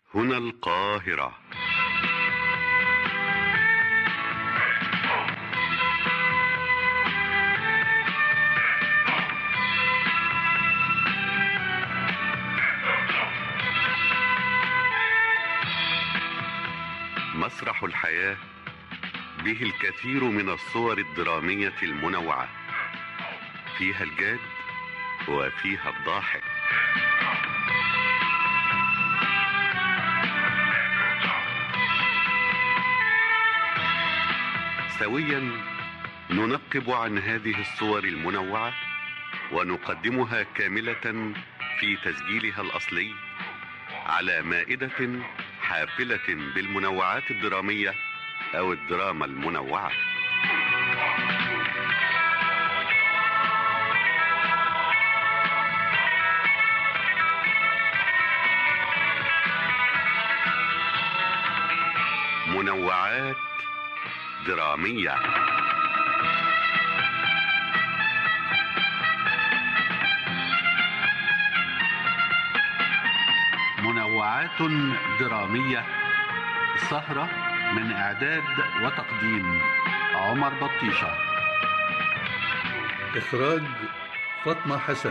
هنا القاهرة. مسرح الحياة به الكثير من الصور الدرامية المنوعة، فيها الجاد وفيها الضاحك. سويا ننقب عن هذه الصور المنوعة ونقدمها كاملة في تسجيلها الأصلي على مائدة حافلة بالمنوعات الدرامية أو الدراما المنوعة. منوعات درامية. منوعات درامية، سهرة من إعداد وتقديم عمر بطيشة، إخراج فاطمة حسن.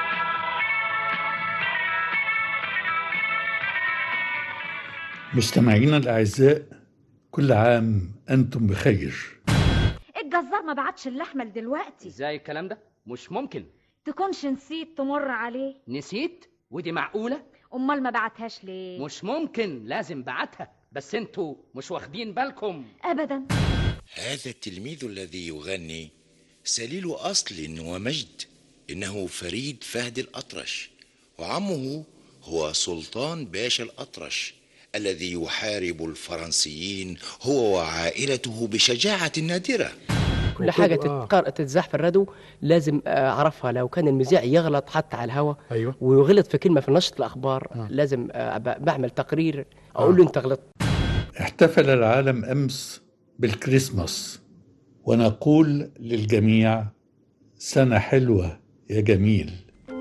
مستمعينا الأعزاء، كل عام أنتم بخير. الجزار ما بعتش اللحمة دلوقتي. ازاي الكلام ده؟ مش ممكن. تكونش نسيت تمر عليه؟ نسيت؟ ودي معقولة؟ امال ما بعتهاش ليه؟ مش ممكن، لازم بعتها، بس انتوا مش واخدين بالكم ابدا. هذا التلميذ الذي يغني سليل أصل ومجد، إنه فريد فهد الأطرش، وعمه هو سلطان باشا الأطرش الذي يحارب الفرنسيين هو وعائلته بشجاعة نادرة. كل حاجة تتزاح في الراديو لازم أعرفها. لو كان المذيع يغلط حتى على الهوا، أيوة، ويغلط في كلمة في نشرة الأخبار، لازم بعمل تقرير أقول له أنت غلطت. احتفل العالم أمس بالكريسماس، ونقول للجميع سنة حلوة يا جميل.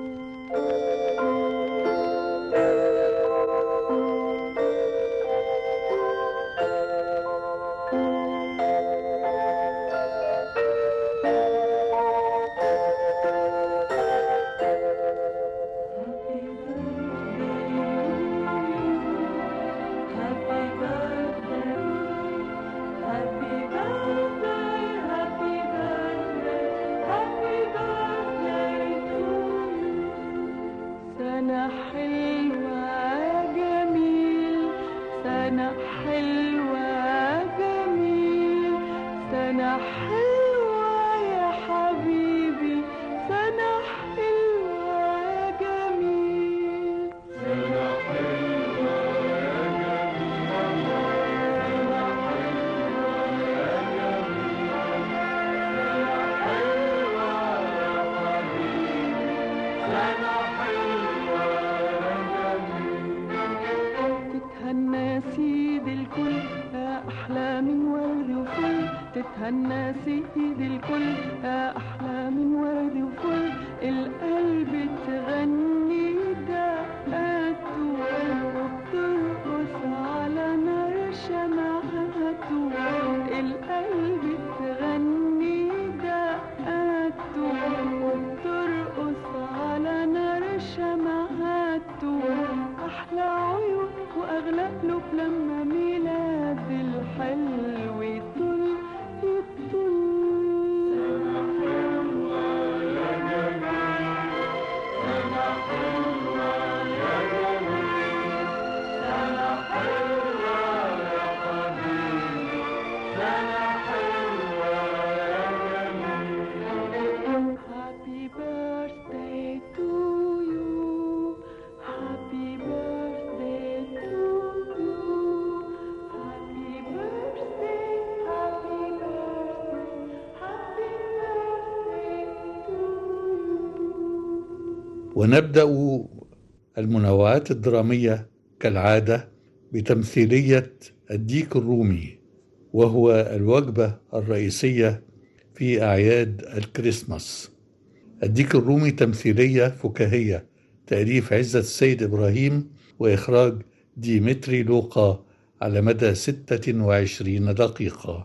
تتهنى سيد الكل أحلى من ورد وفل، القلب تغني دقاته وبترقص على نار شمعته، القلب تغني دقاته وبترقص على نار شمعته، أحلى عيون وأغلى قلوب لما ميلاد الحلو يطل. ونبدأ المنوعات الدرامية كالعادة بتمثيلية الديك الرومي، وهو الوجبة الرئيسية في أعياد الكريسماس. الديك الرومي تمثيلية فكاهية، تأليف عزت السيد إبراهيم وإخراج ديمتري لوقا على مدى 26 دقيقة.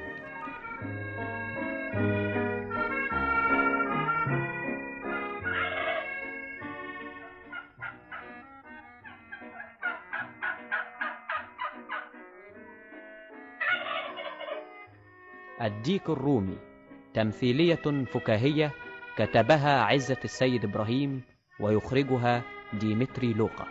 الديك الرومي تمثيلية فكاهية كتبها عزة السيد إبراهيم ويخرجها ديمتري لوقا.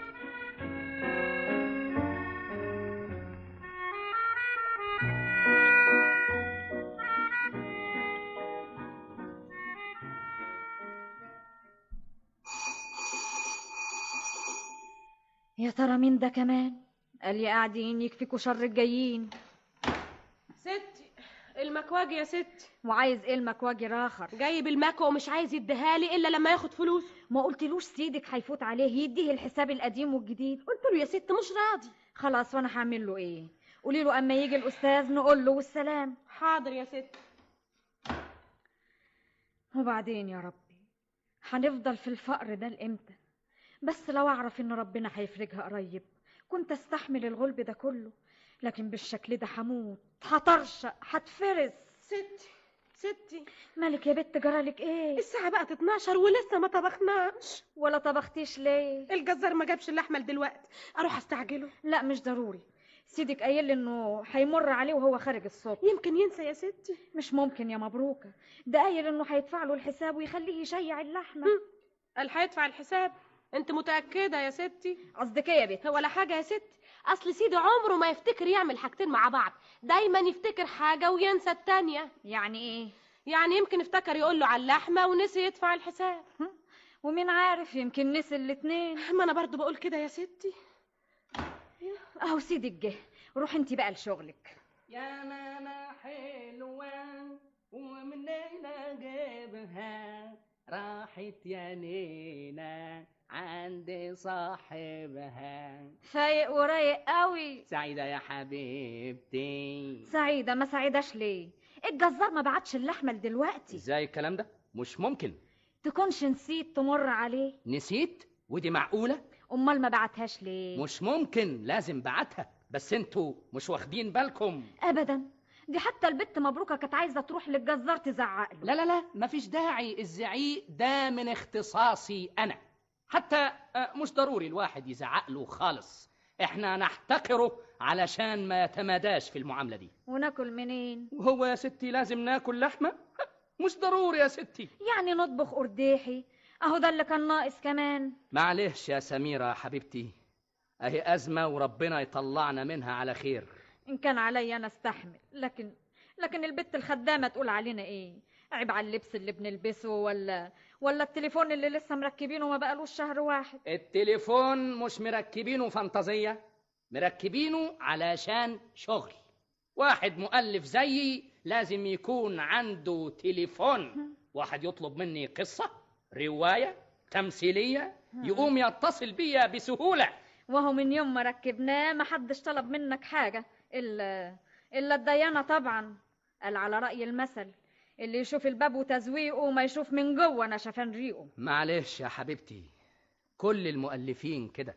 يا ترى مين ده كمان؟ قال لي قاعدين يكفيكوا شر الجايين. ستي المكواجي يا ستي. وعايز ايه المكواجي راخر؟ جايب المكوى ومش عايز يديهالي الا لما ياخد فلوس. ما قلتلوش سيدك هيفوت عليه يديه الحساب القديم والجديد؟ قلت له يا ست مش راضي. خلاص وانا هعمل له ايه؟ قولي له اما يجي الاستاذ نقول له والسلام. حاضر يا ست. وبعدين يا ربي هنفضل في الفقر ده لامتى؟ بس لو اعرف ان ربنا هيفرجها قريب كنت استحمل الغلب ده كله، لكن بالشكل ده هموت، هطرشق، هتفرس. ستي مالك يا بت؟ جرالك ايه؟ الساعة بقت 12 ولسه ما طبخناش. ولا طبختيش ليه؟ الجزار ما جابش اللحمة دلوقتي، اروح استعجله. لا مش ضروري، سيدك قايل لي انه هيمر عليه وهو خارج الصبح. يمكن ينسى يا ستي. مش ممكن يا مبروكة، ده قايل انه هيدفع له الحساب ويخليه يشيع اللحمة. قال هيدفع الحساب؟ انت متأكدة يا ستي؟ قصدك ايه يا بت؟ ولا حاجة يا ستي، اصل سيدي عمره ما يفتكر يعمل حاجتين مع بعض، دايما يفتكر حاجة وينسى التانية. يعني ايه؟ يعني يمكن افتكر يقول له على اللحمة ونسي يدفع الحساب. ومين عارف، يمكن نسي الاتنين. ما انا برضو بقول كده يا ستي. اهو سيدك جه، روح انتي بقى لشغلك. يا ماما حلوة ومنين اجيبها، راحت يا نينا عند صاحبها. فايق ورايق قوي. سعيدة يا حبيبتي. سعيدة؟ ما سعيداش ليه؟ الجزار ما بعتش اللحمة لدلوقتي. ازاي الكلام ده؟ مش ممكن. تكونش نسيت تمر عليه؟ نسيت؟ ودي معقولة؟ امال ما بعتهاش ليه؟ مش ممكن، لازم بعتها، بس انتوا مش واخدين بالكم. ابدا، دي حتى البت مبروكة كانت عايزة تروح للجزار تزعق له. لا مفيش داعي، الزعيق ده من اختصاصي انا، حتى مش ضروري الواحد يزعق له خالص، احنا نحتقره علشان ما يتماداش في المعاملة دي. وناكل منين؟ وهو يا ستي لازم ناكل لحمة؟ مش ضروري يا ستي. يعني نطبخ قرديحي، اهو ده اللي كان ناقص كمان. معلش يا سميرة حبيبتي، اهي أزمة وربنا يطلعنا منها على خير. ان كان عليا انا استحمل، لكن البت الخدامة تقول علينا ايه؟ عيب على اللبس اللي بنلبسه، ولا التليفون اللي لسه مركبينه ما بقالوش شهر واحد. التليفون مش مركبينه فانتازية، مركبينه علشان شغل. واحد مؤلف زيي لازم يكون عنده تليفون، واحد يطلب مني قصة، رواية، تمثيلية، يقوم يتصل بيا بسهولة. وهو من يوم ما ركبناه ما حدش طلب منك حاجة إلا الديانة طبعا. قال على رأي المثل، اللي يشوف الباب وتزويقه ما يشوف من جوه نشفان ريقه. معلش يا حبيبتي، كل المؤلفين كده،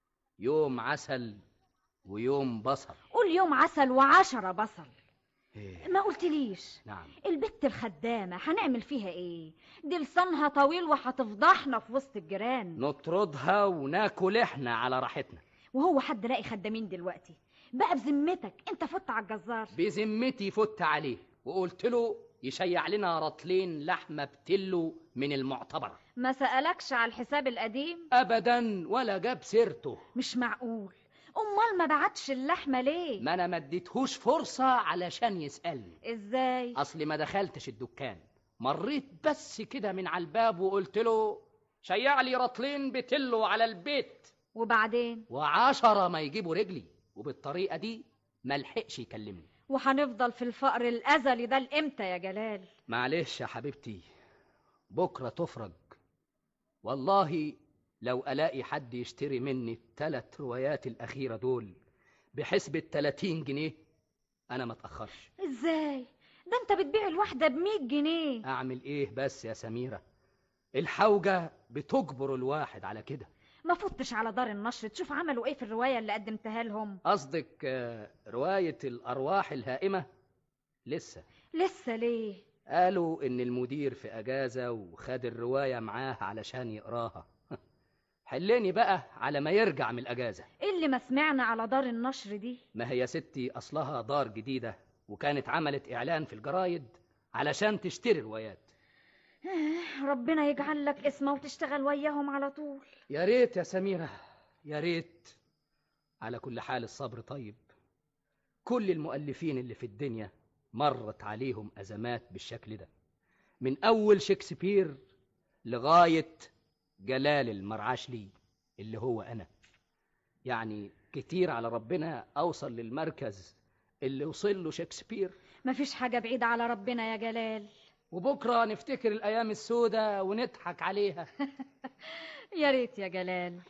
يوم عسل ويوم بصل. قول يوم عسل وعشرة بصل. إيه؟ ما قلتليش. نعم. البت الخدامة هنعمل فيها ايه؟ دي لسانها طويل وهتفضحنا في وسط الجيران. نطردها وناكل احنا على راحتنا. وهو حد لاقي خدامين دلوقتي؟ بقى بذمتك انت فت على الجزار؟ بذمتي فت عليه وقلت له يشيع لنا رطلين لحمة بتلو من المعتبر. ما سألكش على الحساب القديم؟ ابدا، ولا جاب سيرته. مش معقول، امال ما بعتش اللحمة ليه؟ ما انا ما اديتهوش فرصة علشان يسألني. ازاي؟ اصلي ما دخلتش الدكان، مريت بس كده من على الباب وقلت له شيع لي رطلين بتلو على البيت. وبعدين؟ و10 ما يجيبوا رجلي، وبالطريقة دي ما لحقش يكلمني. وهنفضل في الفقر الأزلي ده لإمتى يا جلال؟ معلش يا حبيبتي، بكرة تفرج. والله لو ألاقي حد يشتري مني ال3 روايات الأخيرة دول بحسبة 30 جنيه أنا ما اتأخرش. إزاي؟ ده أنت بتبيع الواحدة ب100 جنيه. أعمل إيه بس يا سميرة؟ الحوجة بتجبر الواحد على كده. ما فتش على دار النشر تشوف عملوا ايه في الرواية اللي قدمتها لهم؟ قصدك رواية الأرواح الهائمة؟ لسه ليه؟ قالوا إن المدير في أجازة وخد الرواية معاه علشان يقراها. حليني بقى على ما يرجع من الأجازة. ايه اللي ما سمعنا على دار النشر دي؟ ما هي ستي أصلها دار جديدة، وكانت عملت إعلان في الجرايد علشان تشتري روايات. ربنا يجعل لك اسمه وتشتغل وياهم على طول. يا ريت يا سميرة، يا ريت. على كل حال الصبر طيب. كل المؤلفين اللي في الدنيا مرت عليهم أزمات بالشكل ده، من أول شكسبير لغاية جلال المرعشلي اللي هو أنا. يعني كتير على ربنا أوصل للمركز اللي وصل له شكسبير. مفيش حاجة بعيدة على ربنا يا جلال. وبكرة نفتكر الأيام السوداء ونضحك عليها. يا ريت يا جلال.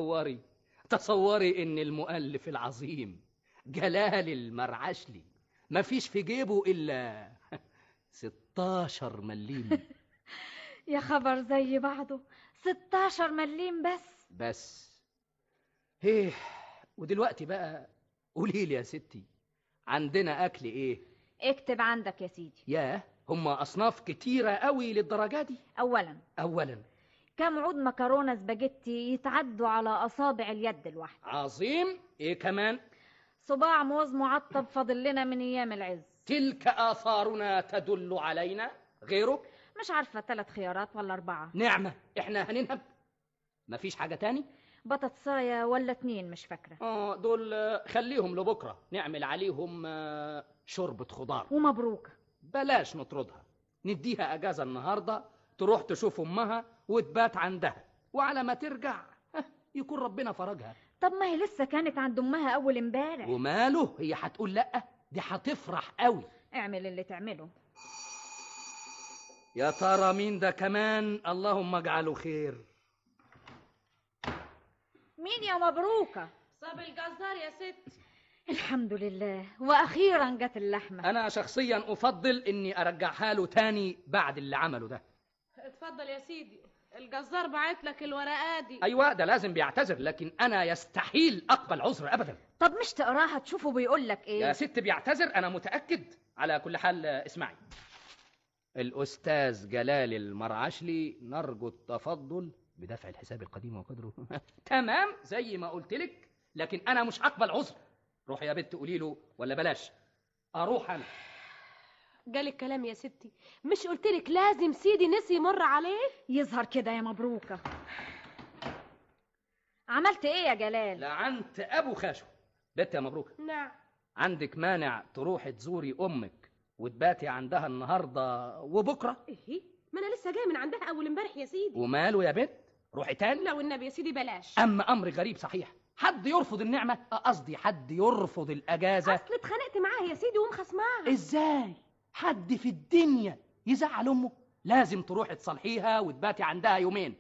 تصوري إن المؤلف العظيم جلال المرعشلي مفيش في جيبه إلا 16 مليم. يا خبر زي بعضه، 16 مليم بس. ايه ودلوقتي بقى قوليلي يا ستي، عندنا أكل إيه؟ اكتب عندك يا سيدي. ياه، هما أصناف كتيرة قوي للدرجة دي؟ أولا كم عود مكرونة سباجيتي يتعدوا على أصابع اليد الواحدة. عظيم. إيه كمان؟ صباع موز معطب فاضل لنا من أيام العز. تلك آثارنا تدل علينا. غيره؟ مش عارفة 3 خيارات ولا 4. نعمة، إحنا هننهب. مفيش حاجة تاني؟ بطاطساية ولا 2 مش فاكرة. دول خليهم لبكرة، نعمل عليهم شوربة خضار. ومبروك. بلاش نطردها، نديها أجازة النهاردة تروح تشوف أمها وتبات عندها، وعلى ما ترجع يكون ربنا فرجها. طب ما هي لسه كانت عند أمها أول امبارح. وماله، هي هتقول لأ؟ دي هتفرح قوي. اعمل اللي تعمله. يا ترى مين ده كمان؟ اللهم اجعله خير. مين يا مبروكة؟ صاب الجزار يا ست. الحمد لله، وأخيرا جت اللحمة. أنا شخصيا أفضل إني أرجعها له تاني بعد اللي عمله ده. اتفضل يا سيدي، الجزار بعت لك الورقات دي. أيوة، ده لازم بيعتذر، لكن أنا يستحيل أقبل عذر أبدا. طب مش تقراها تشوفه بيقول لك إيه؟ يا ست بيعتذر، أنا متأكد. على كل حال اسمعي، الأستاذ جلال المرعشلي نرجو التفضل بدفع الحساب القديم وقدره. تمام زي ما قلت لك، لكن أنا مش أقبل عذر. روحي يا بنت قولي له، ولا بلاش أروح أنا. جالك كلام يا ستي، مش قلتلك لازم سيدي نسي يمر عليه؟ يظهر كده يا مبروكة. عملت ايه يا جلال؟ لعنت أبو خاشو. بنت يا مبروكة. نعم. عندك مانع تروحي تزوري أمك وتباتي عندها النهاردة وبكرة؟ ايه، ما أنا لسه جاي من عندها أول امبارح يا سيدي. وماله يا بنت، روحي تاني. لو النبي يا سيدي بلاش. أما أمر غريب صحيح، حد يرفض النعمة، قصدي حد يرفض الأجازة. أصل اتخانقت معاها يا سيدي ومخصماها. إزاي حد في الدنيا يزعل أمه؟ لازم تروحي تصالحيها وتباتي عندها يومين.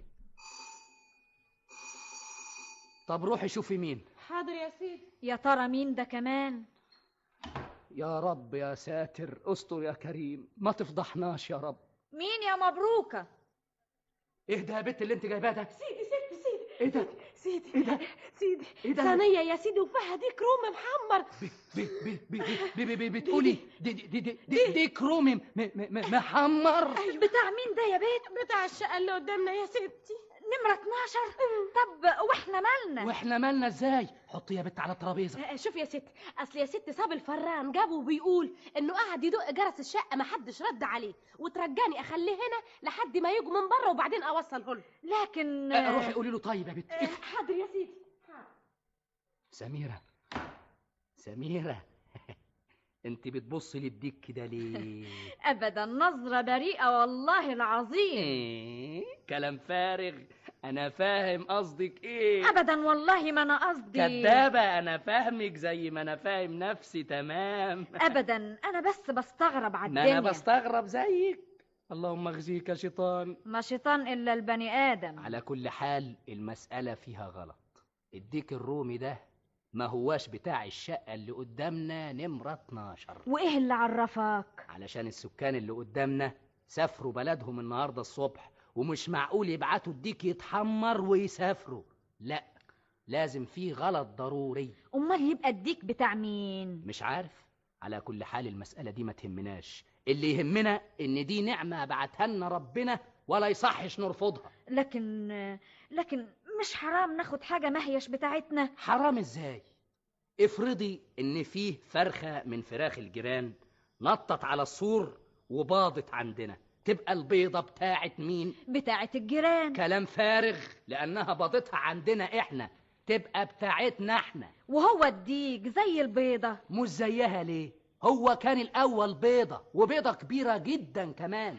طب روحي شوفي مين. حاضر يا سيدي. يا ترى مين ده كمان؟ يا رب يا ساتر، استر يا كريم، ما تفضحناش يا رب. مين يا مبروكة؟ ايه ده يا بنت اللي انت جايباه ده؟ سيدي ايه ده؟ سيدي ايه ده؟ سيدي ايه ده؟ صينية يا سيدي وفيها ديك رومي محمر. بتقولي ديك رومي محمر؟ بتاع مين ده يا بيت؟ بتاع الشقة اللي قدامنا يا ستي، نمرة 12. طب واحنا مالنا ازاي؟ حطي يا بنت على الترابيزه. شوف يا ستي، اصل يا ستي صاب الفران جابه وبيقول انه قاعد يدق جرس الشقه ما حدش رد عليه، وترجاني اخليه هنا لحد ما يجوا من بره وبعدين اوصله له. لكن روحي قولي له طيب يا بنت. حاضر يا سيدي. سميرة انت بتبصي للديك كده ليه؟ ابدا، نظرة بريئة والله العظيم. كلام فارغ، انا فاهم قصدك ايه. ابدا والله ما انا قصدي. كدابة، انا فاهمك زي ما انا فاهم نفسي تمام. ابدا، انا بس بستغرب على الدنيا. ما انا بستغرب زيك. اللهم اخزيك يا شيطان. ما شيطان الا البني ادم. على كل حال المسألة فيها غلط. الديك الرومي ده ما هواش بتاع الشقة اللي قدامنا نمرة 12. وايه اللي عرفك؟ علشان السكان اللي قدامنا سافروا بلدهم النهاردة الصبح، ومش معقول يبعتوا الديك يتحمر ويسافروا. لا، لازم فيه غلط ضروري. امال يبقى الديك بتاع مين؟ مش عارف. على كل حال المسألة دي ما تهمناش، اللي يهمنا ان دي نعمة بعتها لنا ربنا ولا يصحش نرفضها. لكن مش حرام ناخد حاجة ما هيش بتاعتنا؟ حرام ازاي؟ افرضي ان فيه فرخة من فراخ الجيران نطت على السور وباضت عندنا، تبقى البيضة بتاعت مين؟ بتاعت الجيران. كلام فارغ، لأنها باضتها عندنا إحنا، تبقى بتاعتنا إحنا. وهو الديك زي البيضة؟ مش زيها ليه؟ هو كان الأول بيضة، وبيضة كبيرة جدا كمان.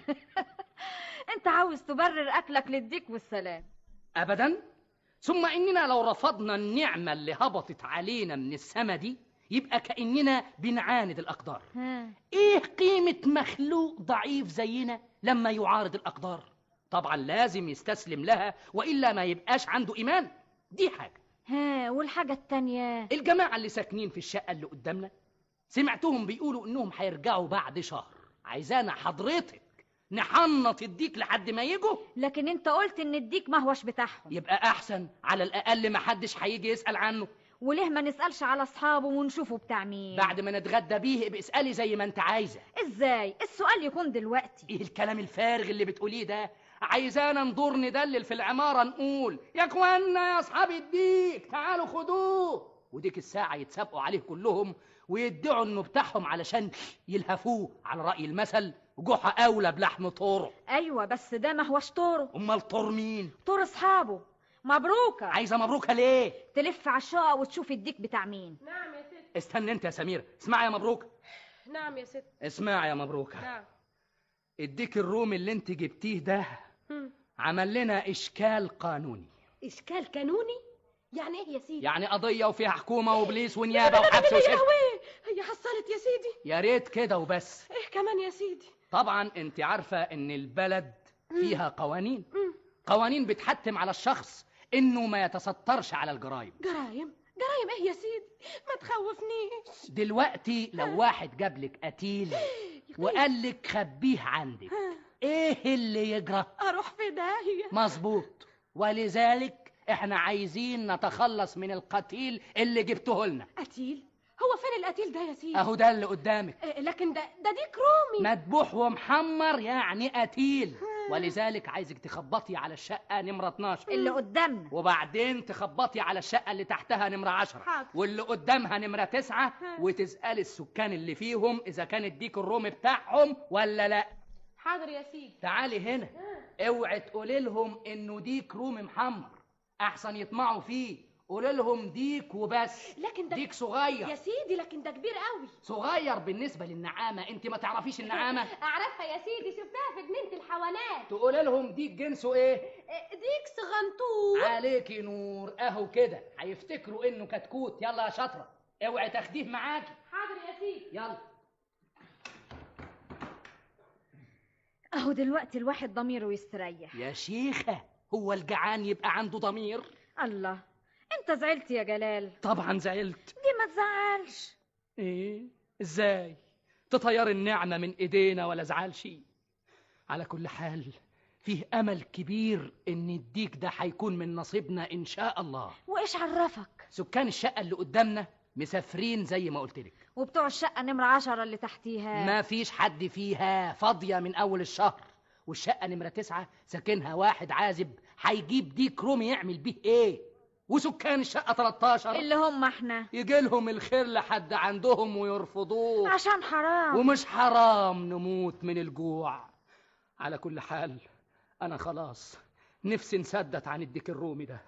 أنت عاوز تبرر أكلك للديك والسلام. أبدا. ثم إننا لو رفضنا النعمة اللي هبطت علينا من السما دي يبقى كأننا بنعاند الأقدار. إيه قيمة مخلوق ضعيف زينا لما يعارض الأقدار؟ طبعا لازم يستسلم لها، وإلا ما يبقاش عنده إيمان. دي حاجة. والحاجة التانية؟ الجماعة اللي ساكنين في الشقة اللي قدامنا سمعتهم بيقولوا إنهم هيرجعوا بعد شهر. عايزانا حضرتك نحنط الديك لحد ما يجوا. لكن انت قلت ان الديك ما هوش بتاعهم. يبقى أحسن، على الأقل ما حدش هيجي يسأل عنه. وليه ما نسألش على أصحابه ونشوفه بتاع مين؟ بعد ما نتغدى بيه باسألي زي ما انت عايزة. ازاي؟ السؤال يكون دلوقتي. ايه الكلام الفارغ اللي بتقوليه ده؟ عايزانا ندور ندلل في العمارة نقول يا اخوانا يا اصحاب الديك تعالوا خدوه، وديك الساعة يتسابقوا عليه كلهم ويدعوا انه بتاعهم علشان يلهفوه. على رأي المثل جحا اولى بلحم طور. ايوه بس ده ما هوش طوره. امال طور مين؟ طور اصحابه. مبروكة. عايزة مبروكة ليه؟ تلف على الشقة وتشوف الديك بتاع مين. نعم يا ست. استنى انت يا سميرة. اسمعي يا مبروكة. نعم يا ست. اسمعي يا مبروكة. نعم. الديك الرومي اللي انت جبتيه ده عمل لنا اشكال قانوني. اشكال قانوني؟ يعني ايه يا سيدي؟ يعني قضية وفيها حكومة وبوليس ونيابة وحبس وسجن. هي حصلت يا سيدي؟ يا ريت كده وبس. ايه كمان يا سيدي؟ طبعا انت عارفة ان البلد فيها قوانين. قوانين بتحتم على الشخص انه ما يتسترش على الجرائم. جرائم ايه يا سيدي؟ ما تخوفنيش. دلوقتي لو واحد جابلك قتيل وقالك خبيه عندك، ايه اللي يجرى؟ اروح في داهية. مظبوط. ولذلك احنا عايزين نتخلص من القتيل اللي جبته لنا. قتيل؟ هو فين القتيل ده يا سيدي؟ اهو ده اللي قدامك. لكن ده ديك رومي مذبوح ومحمر، يعني قتيل. ولذلك عايزك تخبطي على الشقة نمرة 12 اللي قدامنا، وبعدين تخبطي على الشقة اللي تحتها نمرة 10 واللي قدامها نمرة 9 وتسألي السكان اللي فيهم إذا كان الديك الرومي بتاعهم ولا لا. حاضر يا سيدي. تعالي هنا. اوعي تقولي لهم إنه ديك رومي محمر، أحسن يطمعوا فيه. قولي لهم ديك وبس. لكن ده ديك صغير يا سيدي، لكن ده كبير قوي. صغير بالنسبة للنعامة. انت ما تعرفيش النعامة؟ اعرفها يا سيدي، شفتها في جنينة الحيوانات. تقولي لهم ديك جنسه ايه؟ ديك صغنطوط. عليكي نور. اهو كده هيفتكروا انه كتكوت. يلا يا شاطرة، اوعي تاخديه معاكي. حاضر يا سيدي. يلا. اهو دلوقتي الواحد ضميره يستريح. يا شيخة، هو الجعان يبقى عنده ضمير؟ الله، انت زعلت يا جلال؟ طبعا زعلت. دي ما تزعلش. ايه ازاي تطير النعمة من ايدينا ولا زعلش؟ على كل حال فيه امل كبير ان الديك ده هيكون من نصيبنا ان شاء الله. وايش عرفك؟ سكان الشقة اللي قدامنا مسافرين زي ما قلت لك، وبتوع الشقة نمرة 10 اللي تحتيها ما فيش حد فيها، فاضية من اول الشهر. والشقة نمرة 9 ساكنها واحد عازب، هيجيب ديك رومي يعمل بيه ايه؟ وسكان الشقة 13 اللي هم احنا يجي لهم الخير لحد عندهم ويرفضوه عشان حرام. ومش حرام نموت من الجوع. على كل حال انا خلاص نفسي نسدت عن الديك الرومي ده.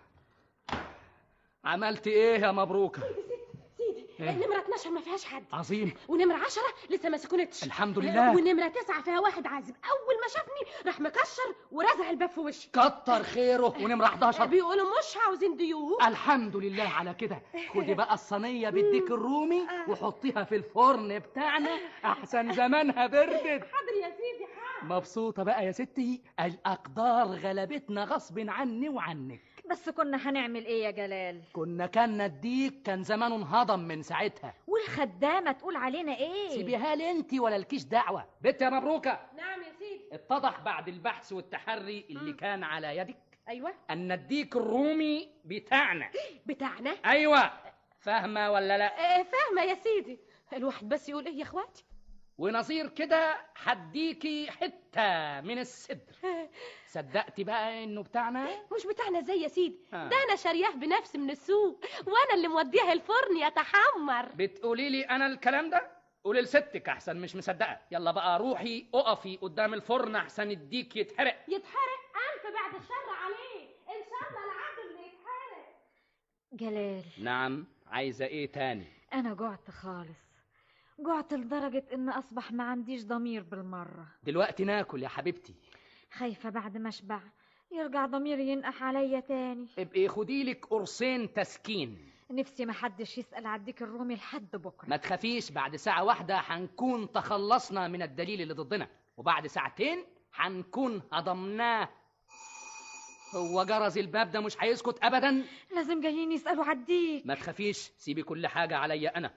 عملت ايه يا مبروكة؟ سيدي نمرة 12 ما فيهاش حد. عظيم. ونمرة 10 لسه ما سكنتش. الحمد لله. ونمرة 9 فيها واحد عازب، اول ما شافني راح مكشر ورزع الباب في وشي. كتر خيره. ونمرة 11 بيقولوا مش عاوزين ضيوف. الحمد لله على كده. خدي بقى الصينية بالديك الرومي وحطيها في الفرن بتاعنا احسن زمانها بردت. حاضر يا سيدي حاضر. مبسوطة بقى يا ستي؟ الأقدار غلبتنا غصب عني وعنك. بس كنا هنعمل ايه يا جلال؟ كنا الديك كان زمانه انهضم من ساعتها. والخدامة تقول علينا ايه؟ سيبيها لي انتي ولا لكيش دعوة. بنت يا مبروكة. نعم يا سيدي. اتضح بعد البحث والتحري اللي كان على يدك ايوه ان الديك الرومي بتاعنا. بتاعنا؟ ايوه، فاهمه ولا لا؟ فاهمه يا سيدي. الواحد بس يقول ايه يا اخواتي. ونظير كده هديكي حته من الصدر. صدقتي بقى انه بتاعنا؟ مش بتاعنا زي يا سيدي. ده انا شارياه بنفسي من السوق، وانا اللي موديها الفرن يتحمر. بتقولي لي انا الكلام ده؟ قولي لستك احسن، مش مصدقه. يلا بقى روحي اقفي قدام الفرن احسن الديك يتحرق. يتحرق؟ الف بعد الشر عليه، ان شاء الله العدل اللي يتحرق. جلال. نعم، عايزه ايه تاني؟ انا جعت خالص، جعت لدرجة ان اصبح ما عنديش ضمير بالمرة. دلوقتي ناكل يا حبيبتي. خايفة بعد ما اشبع يرجع ضميري ينقح عليا تاني. ابقي خديلك قرصين تسكين. نفسي ما حدش يسأل على الديك الرومي لحد بكرة. ما تخافيش، بعد ساعة واحدة هنكون تخلصنا من الدليل اللي ضدنا، وبعد ساعتين هنكون هضمناه. هو جرس الباب ده مش هيسكت ابدا. لازم جايين يسألوا على الديك. ما تخافيش، سيبي كل حاجة عليا انا.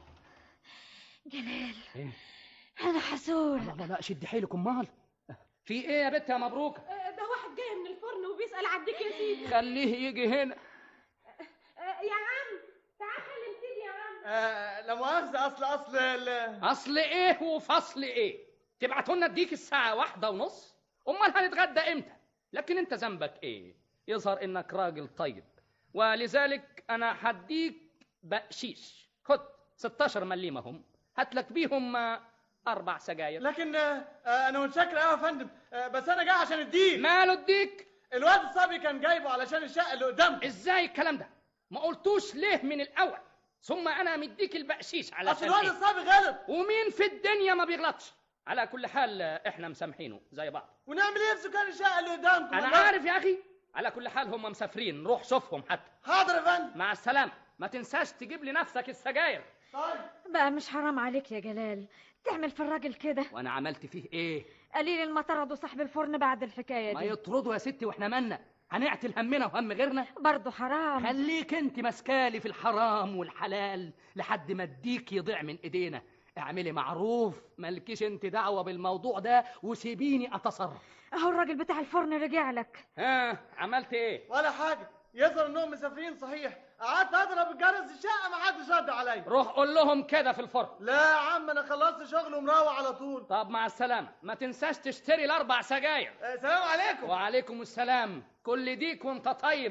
جلال. إيه؟ انا حسول. لا شدي حيلك. امال في ايه يا بنت يا مبروكه؟ ده واحد جاي من الفرن وبيسأل على الديك يا سيدي. خليه يجي هنا. يا عم تعال خلي سيدي يا عم. لا مؤاخذة، اصل ايه وفصل ايه؟ تبعتوا لنا الديك الساعة 1:30؟ امال هنتغدى امتى؟ لكن انت ذنبك ايه؟ يظهر انك راجل طيب، ولذلك انا هديك بقشيش. خد 16 مليمة هم، هاتلك بيهم 4 سجاير. لكن انا متشكر قوي يا فندم، بس انا جاي عشان الديك. ماله الديك؟ الواد الصبي كان جايبه علشان الشقه اللي قدامك. ازاي الكلام ده؟ ما قلتوش ليه من الاول؟ ثم انا مديك البقشيش علشان اصل الواد الصبي غلط. ومين في الدنيا ما بيغلطش؟ على كل حال احنا مسامحينه زي بعض. ونعمل ايه في سكان الشقه اللي قدامكم؟ انا عارف يا اخي. على كل حال هم مسافرين، روح شوفهم حتى. حاضر يا فندم. مع السلامه. ما تنساش تجيب لنفسك السجاير. طيب. بقى مش حرام عليك يا جلال تعمل في الراجل كده؟ وانا عملت فيه ايه؟ قليل المطرد وصاحب الفرن بعد الحكايه دي. ما يطردوا يا ستي، واحنا مالنا؟ هنعتل همنا وهم غيرنا؟ برضه حرام. خليك انت مسكالي في الحرام والحلال لحد ما الديك يضيع من ايدينا. اعملي معروف، مالكيش انت دعوه بالموضوع ده وسيبيني اتصرف. اهو الراجل بتاع الفرن رجع لك. عملت ايه؟ ولا حاجه، يظهر انهم مسافرين صحيح. قعدت اضرب الجرس الشقه ما حدش رد عليا. روح قول لهم كده في الفرن. لا يا عم، انا خلصت شغل ومروح على طول. طب مع السلامه. ما تنساش تشتري ال4 سجاير. سلام عليكم. وعليكم السلام. كل ديك وانت طيب.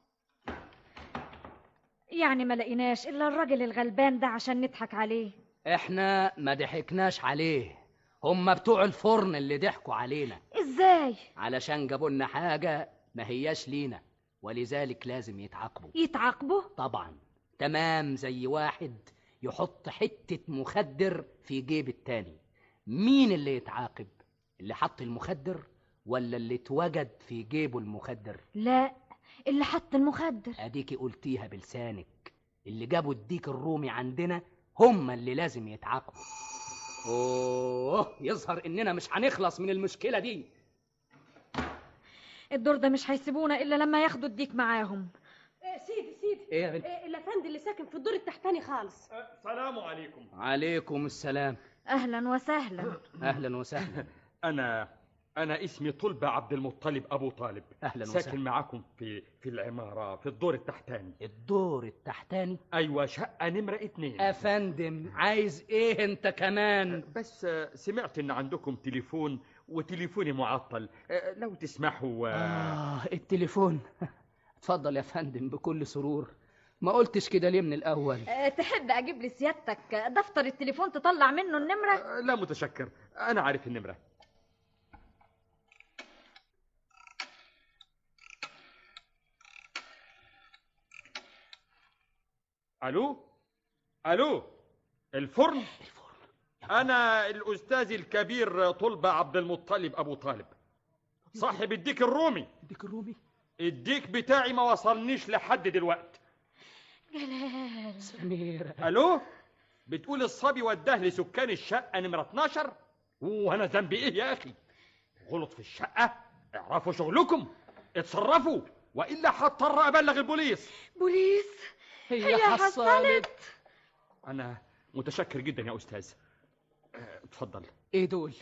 يعني ما لقيناش الا الراجل الغلبان ده عشان نضحك عليه. احنا ما ضحكناش عليه، هم بتوع الفرن اللي ضحكوا علينا. ازاي؟ علشان جابوا لنا حاجه ما هياش لينا، ولذلك لازم يتعاقبوا. يتعاقبوا؟ طبعا، تمام زي واحد يحط حته مخدر في جيب التاني. مين اللي يتعاقب؟ اللي حط المخدر ولا اللي اتوجد في جيبه المخدر؟ لا، اللي حط المخدر. اديكي قلتيها بلسانك. اللي جابوا الديك الرومي عندنا هم اللي لازم يتعاقبوا. يظهر اننا مش هنخلص من المشكله دي. الدور ده مش هيسيبونا الا لما ياخدوا الديك معاهم. سيدي ايه يا بنت؟ الافندي اللي ساكن في الدور التحتاني خالص. السلام عليكم. عليكم السلام. اهلا وسهلا. اهلا وسهلا. أنا اسمي طلبة عبد المطلب أبو طالب. أهلا وسهلا. ساكن معاكم في العمارة في الدور التحتاني. الدور التحتاني؟ أيوة، شقة نمرة 2. أفندم، عايز إيه أنت كمان؟ بس سمعت إن عندكم تليفون وتليفوني معطل، لو تسمحوا. التليفون. اتفضل يا فندم بكل سرور. ما قلتش كده ليه من الأول؟ تحب أجيب لي سيادتك دفتر التليفون تطلع منه النمرة؟ لا متشكر، أنا عارف النمرة. الو الفرن. انا الاستاذ الكبير طلبة عبد المطلب ابو طالب، صاحب الديك الرومي. الديك الرومي؟ الديك بتاعي ما وصلنيش لحد دلوقتي. جلال. سميرة. الو، بتقول الصبي وداه لسكان الشقة نمرة 12؟ وانا ذنبي ايه يا اخي؟ غلط في الشقة، اعرفوا شغلكم، اتصرفوا، والا هضطر ابلغ البوليس. بوليس؟ هي حصلت. أنا متشكر جدا يا أستاذ. اتفضل. إيه دول؟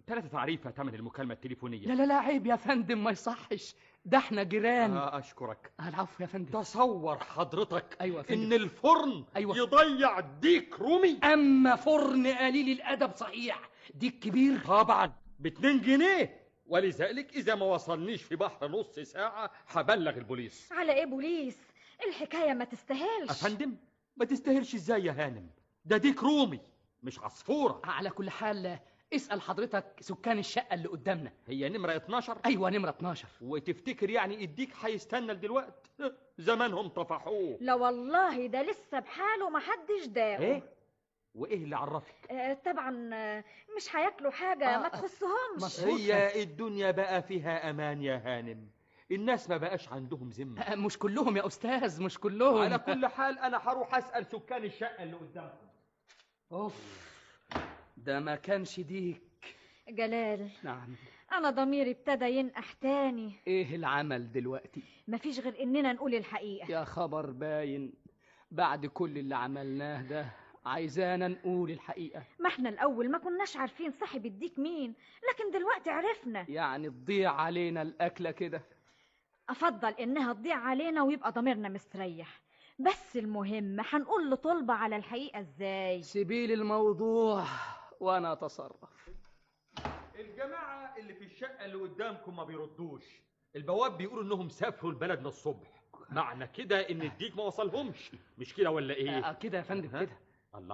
3 تعريفة تمن المكالمة التليفونية. لا لا لا عيب يا فندم، ما يصحش، ده احنا جيران. أشكرك. العفو يا فندم. تصور حضرتك أيوة فندم. إن الفرن يضيع ديك رومي. أما فرن قليل الأدب صحيح، ديك كبير طبعا ب2 جنيه، ولذلك إذا ما وصلنيش في بحر نص ساعة هبلغ البوليس. على ايه بوليس؟ الحكاية ما تستاهلش. أفندم ما تستاهلش ازاي يا هانم؟ ده ديك رومي مش عصفورة. على كل حال اسأل حضرتك سكان الشقة اللي قدامنا. هي نمرة 12؟ أيوة نمرة 12. وتفتكر يعني الديك هيستنى لدلوقت؟ زمانهم طفحوه. لا والله ده لسه بحاله ما حدش داقه. ايه؟ وايه اللي عرفك؟ طبعا مش هياكلوا حاجة ما تخصهمش. هي الدنيا بقى فيها امان يا هانم، الناس ما بقاش عندهم ذمة. مش كلهم يا أستاذ، مش كلهم. على كل حال أنا هروح أسأل سكان الشقة اللي قدامكم. أوف، ده ما كانش ديك. جلال. نعم. أنا ضميري ابتدى ينقح تاني. إيه العمل دلوقتي؟ مفيش غير إننا نقول الحقيقة. يا خبر باين، بعد كل اللي عملناه ده عايزانا نقول الحقيقة. ما احنا الأول ما كناش عارفين صاحب الديك مين، لكن دلوقتي عرفنا. يعني تضيع علينا الأكلة كده؟ أفضل إنها تضيع علينا ويبقى ضميرنا مستريح. بس المهم هنقول لطلبة على الحقيقة إزاي؟ سيبيلي الموضوع وأنا أتصرف. الجماعة اللي في الشقة اللي قدامكم ما بيردوش، البواب بيقولوا إنهم سافروا البلد من الصبح. معنى كده إن الديك ما وصلهمش، مش كده ولا إيه؟ كده يا فندم كده. الله،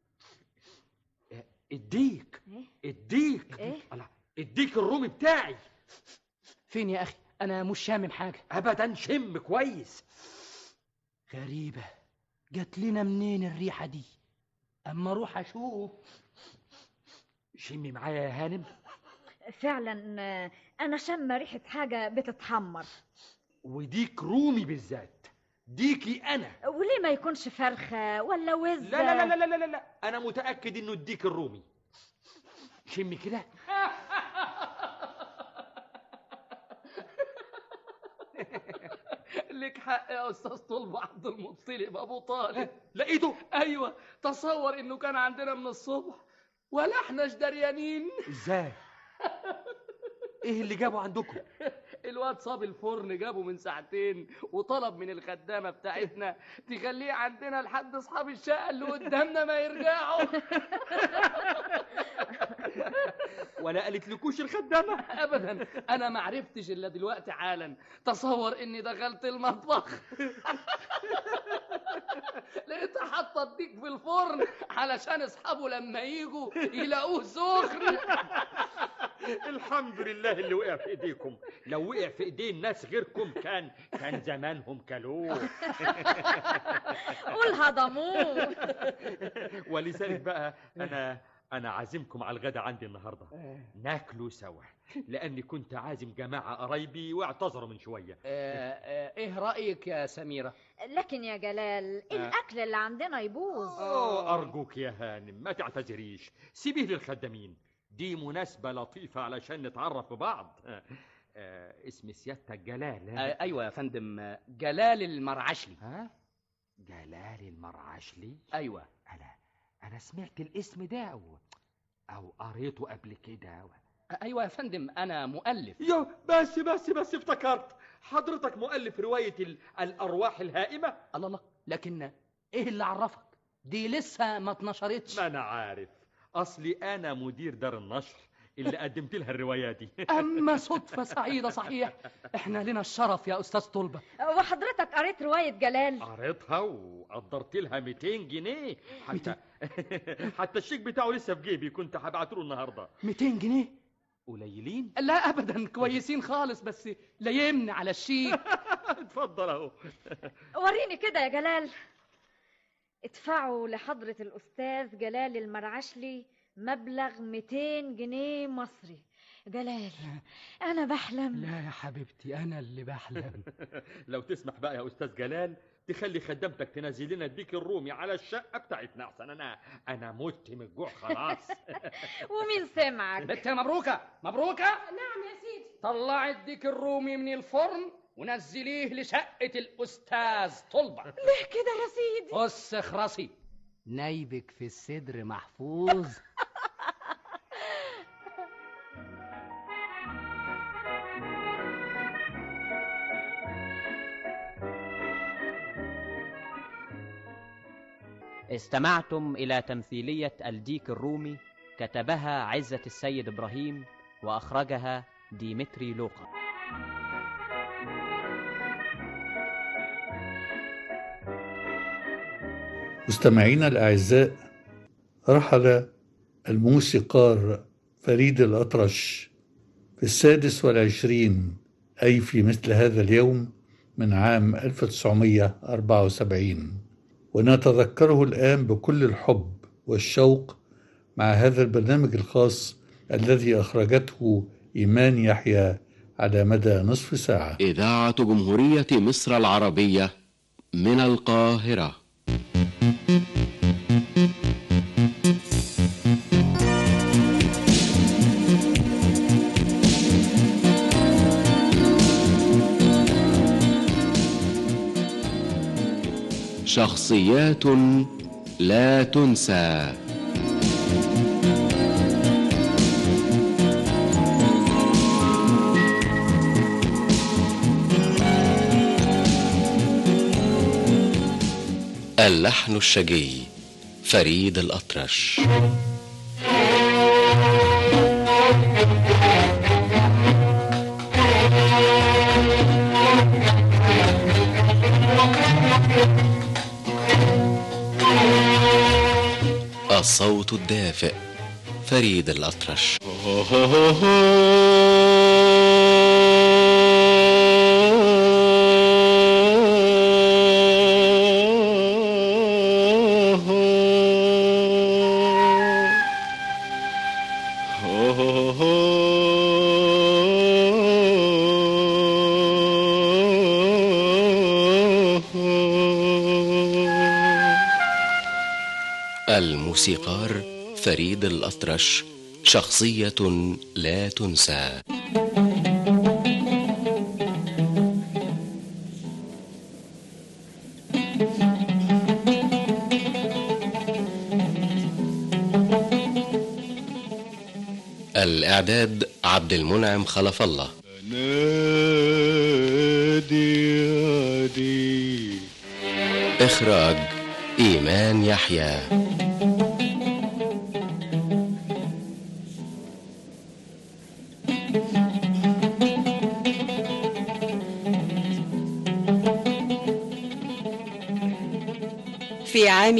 الديك إيه؟ الله، الديك الرومي بتاعي فين يا أخي؟ أنا مش شامم حاجة. أبدا، شم كويس. غريبة، جات لنا منين الريحة دي؟ أما أروح أشوف. شمي معايا يا هانم. فعلا أنا شم ريحة حاجة بتتحمر. وديك رومي بالذات، ديكي أنا. وليه ما يكونش فرخة ولا وزة؟ لا لا لا لا لا لا، أنا متأكد إنه الديك الرومي. شمي كده. لك حق يا أستاذ طلب عبد المطلب أبو طالب. لقيته؟ أيوة، تصور إنه كان عندنا من الصبح ولا احناش دريانين. ازاي؟ ايه اللي جابه عندكم؟ الواد صاب الفرن جابه من ساعتين وطلب من الخدامة بتاعتنا تخليه عندنا لحد اصحاب الشقة اللي قدامنا ما يرجعوا. ولا قالت لكوش الخدامة؟ ابدا، انا ما عرفتش الا دلوقتي حالا. تصور اني دخلت المطبخ لقيتها حاطه الديك في الفرن علشان اصحابه لما يجوا يلاقوه سخن. الحمد لله اللي وقع في ايديكم، لو وقع في ايدين ناس غيركم كان زمانهم كلوه. قول هضموه. ولذلك بقى انا عازمكم على الغدا عندي النهارده، ناكلوا سوا، لاني كنت عازم جماعه قرايبي واعتذروا من شويه. ايه رايك يا سميره؟ لكن يا جلال الاكل اللي عندنا يبوظ. ارجوك يا هانم ما تعتذريش، سيبيه للخدامين، دي مناسبه لطيفه علشان نتعرف ببعض. اسم سيادتك جلال؟ ايوه يا فندم، جلال المرعشلي. جلال المرعشلي؟ ايوه. انا سمعت الاسم ده او قريته قبل كده. ايوه يا فندم، انا مؤلف. يو بس افتكرت، حضرتك مؤلف روايه الارواح الهائمه. الله، لكن ايه اللي عرفك؟ دي لسه ما اتنشرتش. ما انا عارف، اصلي انا مدير دار النشر اللي قدمت لها الروايه دي. اما صدفه سعيده صحيح، احنا لنا الشرف يا استاذ طلبه. وحضرتك قريت روايه جلال؟ قريتها وقدرت لها 200 جنيه حتى الشيك بتاعه لسه في جيبي، كنت هبعته له النهارده. 200 جنيه قليلين؟ لا ابدا، كويسين خالص، بس لا يمنع على الشيك. اتفضل اهو. وريني كده يا جلال. ادفعوا لحضرة الأستاذ جلال المرعشلي مبلغ 200 جنيه مصري. جلال أنا بحلم. لا يا حبيبتي، أنا اللي بحلم. لو تسمح بقى يا أستاذ جلال تخلي خدامتك تنزل لنا الديك الرومي على الشقة بتاعتنا أحسن، أنا مت من الجوع خلاص. ومين سمعك؟ بنت مبروكة. نعم يا سيدي. طلعي الديك الرومي من الفرن ونزليه لشقة الأستاذ طلبة. ليه كده يا سيدي؟ بص اخرسي، نايبك في الصدر محفوظ. استمعتم إلى تمثيلية الديك الرومي، كتبها عزة السيد إبراهيم وأخرجها ديمتري لوقا. مستمعينا الأعزاء، رحل الموسيقار فريد الأطرش في 26 أي في مثل هذا اليوم من عام 1974، ونتذكره الآن بكل الحب والشوق مع هذا البرنامج الخاص الذي أخرجته إيمان يحيى على مدى نصف ساعة. إذاعة جمهورية مصر العربية من القاهرة. شخصيات لا تنسى. اللحن الشجي فريد الأطرش. الصوت الدافئ فريد الأطرش. الموسيقار فريد الأطرش، شخصية لا تنسى. الإعداد عبد المنعم خلف الله. نادي إخراج إيمان يحيى. في عام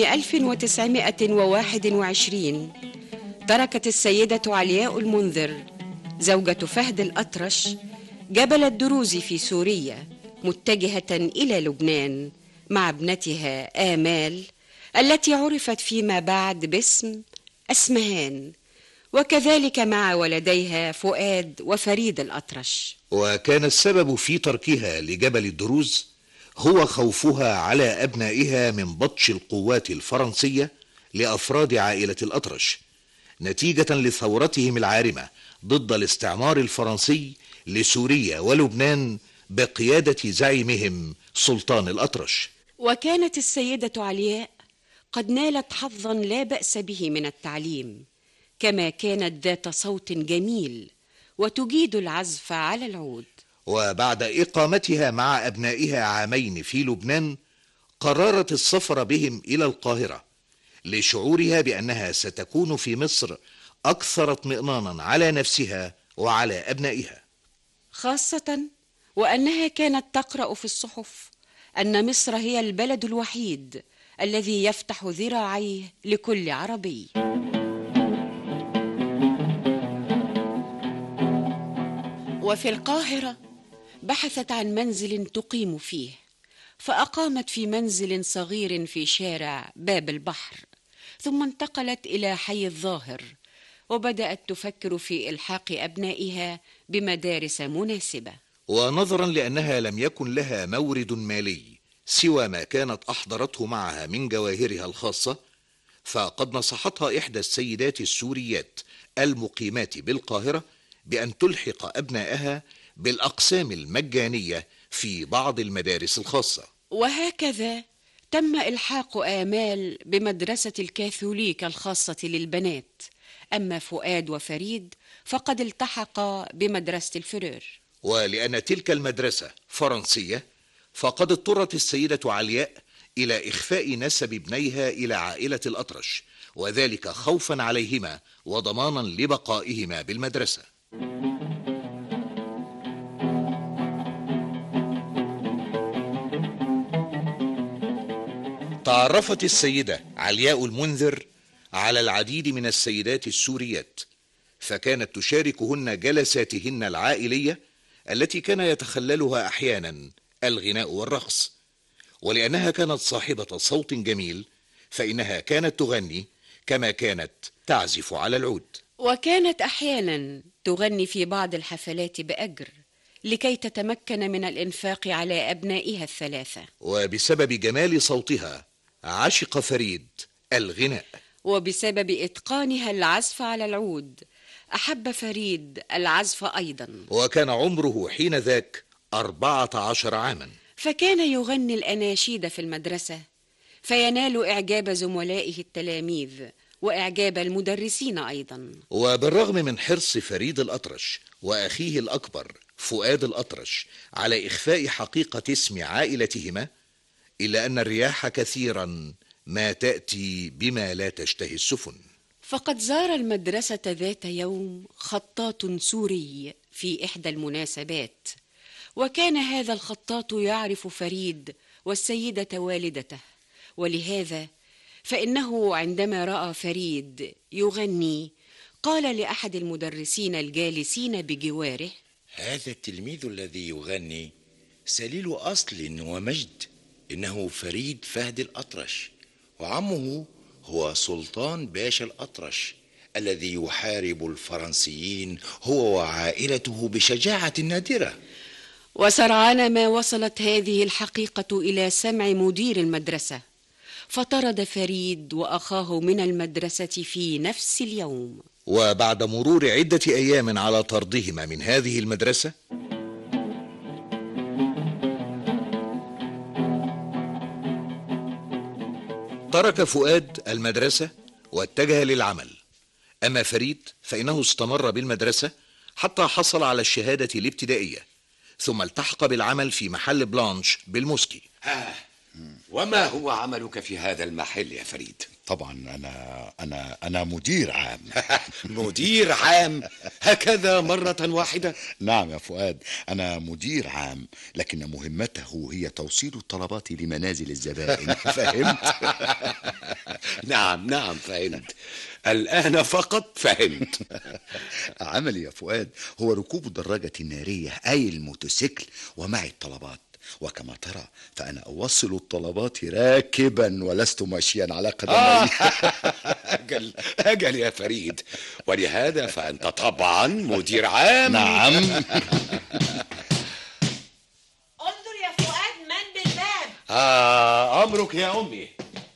1921 تركت السيدة علياء المنذر زوجة فهد الأطرش جبل الدروز في سوريا، متجهة إلى لبنان مع ابنتها آمال التي عرفت فيما بعد باسم أسمهان، وكذلك مع ولديها فؤاد وفريد الأطرش. وكان السبب في تركها لجبل الدروز هو خوفها على أبنائها من بطش القوات الفرنسية لأفراد عائلة الأطرش، نتيجة لثورتهم العارمة ضد الاستعمار الفرنسي لسوريا ولبنان بقيادة زعيمهم سلطان الأطرش. وكانت السيدة علياء قد نالت حظا لا بأس به من التعليم، كما كانت ذات صوت جميل وتجيد العزف على العود. وبعد إقامتها مع أبنائها عامين في لبنان قررت السفر بهم إلى القاهرة لشعورها بأنها ستكون في مصر أكثر اطمئنانا على نفسها وعلى أبنائها، خاصة وأنها كانت تقرأ في الصحف أن مصر هي البلد الوحيد الذي يفتح ذراعيه لكل عربي. وفي القاهرة بحثت عن منزل تقيم فيه، فأقامت في منزل صغير في شارع باب البحر، ثم انتقلت إلى حي الظاهر، وبدأت تفكر في إلحاق أبنائها بمدارس مناسبة. ونظرا لأنها لم يكن لها مورد مالي سوى ما كانت أحضرته معها من جواهرها الخاصة، فقد نصحتها إحدى السيدات السوريات المقيمات بالقاهرة بأن تلحق أبنائها بالأقسام المجانية في بعض المدارس الخاصة. وهكذا تم إلحاق آمال بمدرسة الكاثوليك الخاصة للبنات، أما فؤاد وفريد فقد التحقا بمدرسة الفرير. ولأن تلك المدرسة فرنسية فقد اضطرت السيدة علياء إلى إخفاء نسب ابنيها إلى عائلة الأطرش، وذلك خوفا عليهما وضمانا لبقائهما بالمدرسة. تعرفت السيدة علياء المنذر على العديد من السيدات السوريات، فكانت تشاركهن جلساتهن العائلية التي كان يتخللها أحيانا الغناء والرقص. ولأنها كانت صاحبة صوت جميل فإنها كانت تغني كما كانت تعزف على العود، وكانت أحيانا تغني في بعض الحفلات بأجر لكي تتمكن من الإنفاق على أبنائها الثلاثة. وبسبب جمال صوتها عشق فريد الغناء، وبسبب إتقانها العزف على العود أحب فريد العزف أيضا، وكان عمره حين ذاك 14 عاما، فكان يغني الأناشيد في المدرسة فينال إعجاب زملائه التلاميذ وإعجاب المدرسين أيضا. وبالرغم من حرص فريد الأطرش وأخيه الأكبر فؤاد الأطرش على إخفاء حقيقة اسم عائلتهما، إلا أن الرياح كثيرا ما تأتي بما لا تشتهي السفن. فقد زار المدرسة ذات يوم خطاط سوري في إحدى المناسبات، وكان هذا الخطاط يعرف فريد والسيدة والدته، ولهذا فإنه عندما رأى فريد يغني قال لأحد المدرسين الجالسين بجواره: هذا التلميذ الذي يغني سليل أصل ومجد، إنه فريد فهد الأطرش، وعمه هو سلطان باشا الأطرش الذي يحارب الفرنسيين هو وعائلته بشجاعة نادرة. وسرعان ما وصلت هذه الحقيقة إلى سمع مدير المدرسة، فطرد فريد وأخاه من المدرسة في نفس اليوم. وبعد مرور عدة أيام على طردهما من هذه المدرسة، ترك فؤاد المدرسة واتجه للعمل. أما فريد فإنه استمر بالمدرسة حتى حصل على الشهادة الابتدائية، ثم التحق بالعمل في محل بلانش بالموسكي. وما هو عملك في هذا المحل يا فريد؟ طبعا أنا مدير عام. مدير عام؟ هكذا مرة واحدة؟ نعم يا فؤاد، أنا مدير عام، لكن مهمته هي توصيل الطلبات لمنازل الزبائن. فهمت؟ نعم فهمت، الآن فقط فهمت. عملي يا فؤاد هو ركوب الدراجة النارية أي الموتوسيكل ومعي الطلبات، وكما ترى فأنا أوصل الطلبات راكبا ولست ماشيا على قدمي. أجل يا فريد، ولهذا فأنت طبعا مدير عام. نعم. انظر يا فؤاد من بالباب. أمرك يا أمي.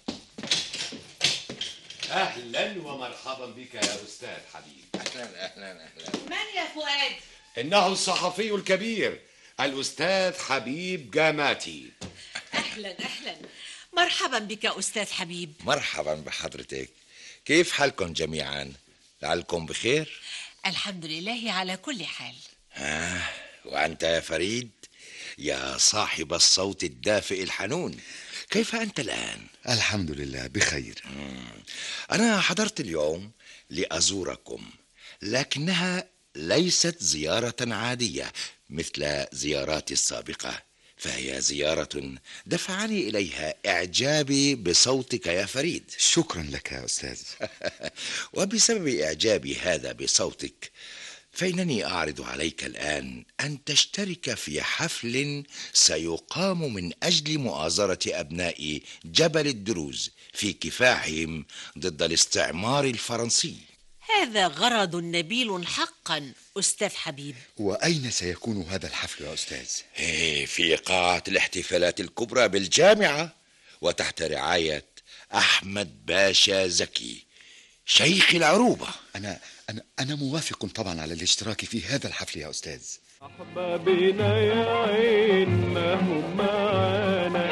أهلا ومرحبا بك يا أستاذ حبيب. أهلا. من يا فؤاد؟ إنه الصحفي الكبير الأستاذ حبيب جاماتي. أهلا مرحبا بك أستاذ حبيب. مرحبا بحضرتك، كيف حالكم جميعا؟ لعلكم بخير؟ الحمد لله على كل حال. وأنت يا فريد يا صاحب الصوت الدافئ الحنون، كيف أنت الآن؟ الحمد لله بخير. أنا حضرت اليوم لأزوركم، لكنها ليست زيارة عادية مثل زياراتي السابقة، فهي زيارة دفعني إليها إعجابي بصوتك يا فريد. شكرا لك يا أستاذ. وبسبب إعجابي هذا بصوتك فإنني أعرض عليك الآن أن تشترك في حفل سيقام من أجل مؤازرة أبناء جبل الدروز في كفاحهم ضد الاستعمار الفرنسي. هذا غرض نبيل حقا أستاذ حبيب. وأين سيكون هذا الحفل يا أستاذ؟ في قاعة الاحتفالات الكبرى بالجامعة، وتحت رعاية أحمد باشا زكي شيخ العروبة. أنا موافق طبعا على الاشتراك في هذا الحفل يا أستاذ. أحبابنا يا عين ما هم معانا،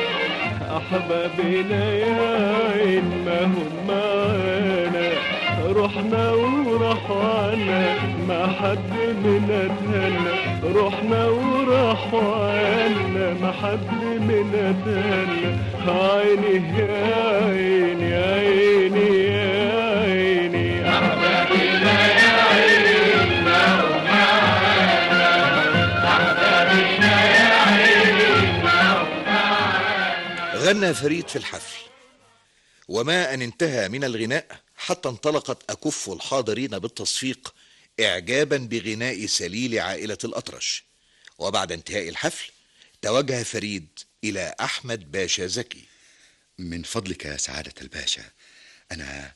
أحبابنا يا عين ما هم معانا، رحنا وراح عنا ما حد منا تهنى رحنا وراح عنا ما حد منا تهنى عيني يا عيني يا عيني يا عيني أحبابنا يا عيني ما هو معانا أحبابنا يا عيني ما هو معانا. غنى فريد في الحفل، وما أن انتهى من الغناء حتى انطلقت أكف الحاضرين بالتصفيق إعجابا بغناء سليل عائلة الأطرش. وبعد انتهاء الحفل توجه فريد إلى أحمد باشا زكي. من فضلك يا سعادة الباشا، أنا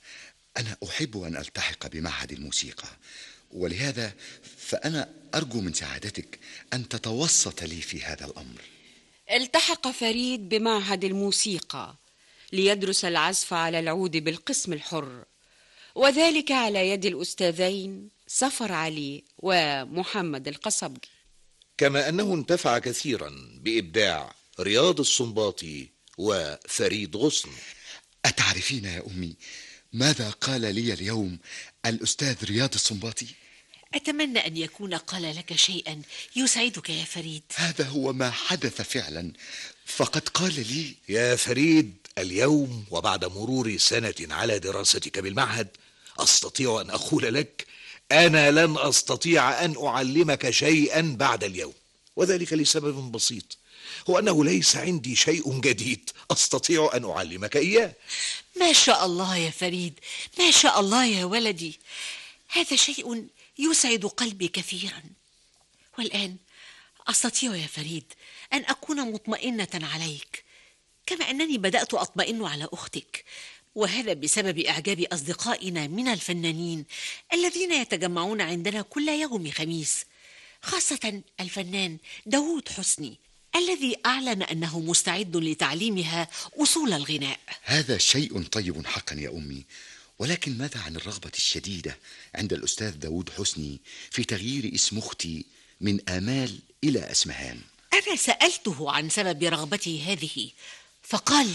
أحب أن ألتحق بمعهد الموسيقى، ولهذا فأنا أرجو من سعادتك أن تتوسط لي في هذا الأمر. التحق فريد بمعهد الموسيقى ليدرس العزف على العود بالقسم الحر، وذلك على يد الأستاذين سفر علي ومحمد القصبجي. كما أنه انتفع كثيرا بإبداع رياض السنباطي وفريد غصن. أتعرفين يا أمي ماذا قال لي اليوم الأستاذ رياض السنباطي؟ أتمنى أن يكون قال لك شيئا يسعدك يا فريد. هذا هو ما حدث فعلا، فقد قال لي: يا فريد، اليوم وبعد مرور سنة على دراستك بالمعهد أستطيع أن أقول لك أنا لن أستطيع أن أعلمك شيئا بعد اليوم، وذلك لسبب بسيط، هو أنه ليس عندي شيء جديد أستطيع أن أعلمك إياه. ما شاء الله يا فريد، ما شاء الله يا ولدي، هذا شيء يسعد قلبي كثيرا. والآن أستطيع يا فريد أن أكون مطمئنة عليك، كما أنني بدأت أطمئن على أختك، وهذا بسبب إعجاب أصدقائنا من الفنانين الذين يتجمعون عندنا كل يوم خميس، خاصة الفنان داود حسني الذي أعلن أنه مستعد لتعليمها أصول الغناء. هذا شيء طيب حقا يا أمي، ولكن ماذا عن الرغبة الشديدة عند الأستاذ داود حسني في تغيير اسم أختي من آمال إلى أسمهان؟ أنا سألته عن سبب رغبتي هذه فقال: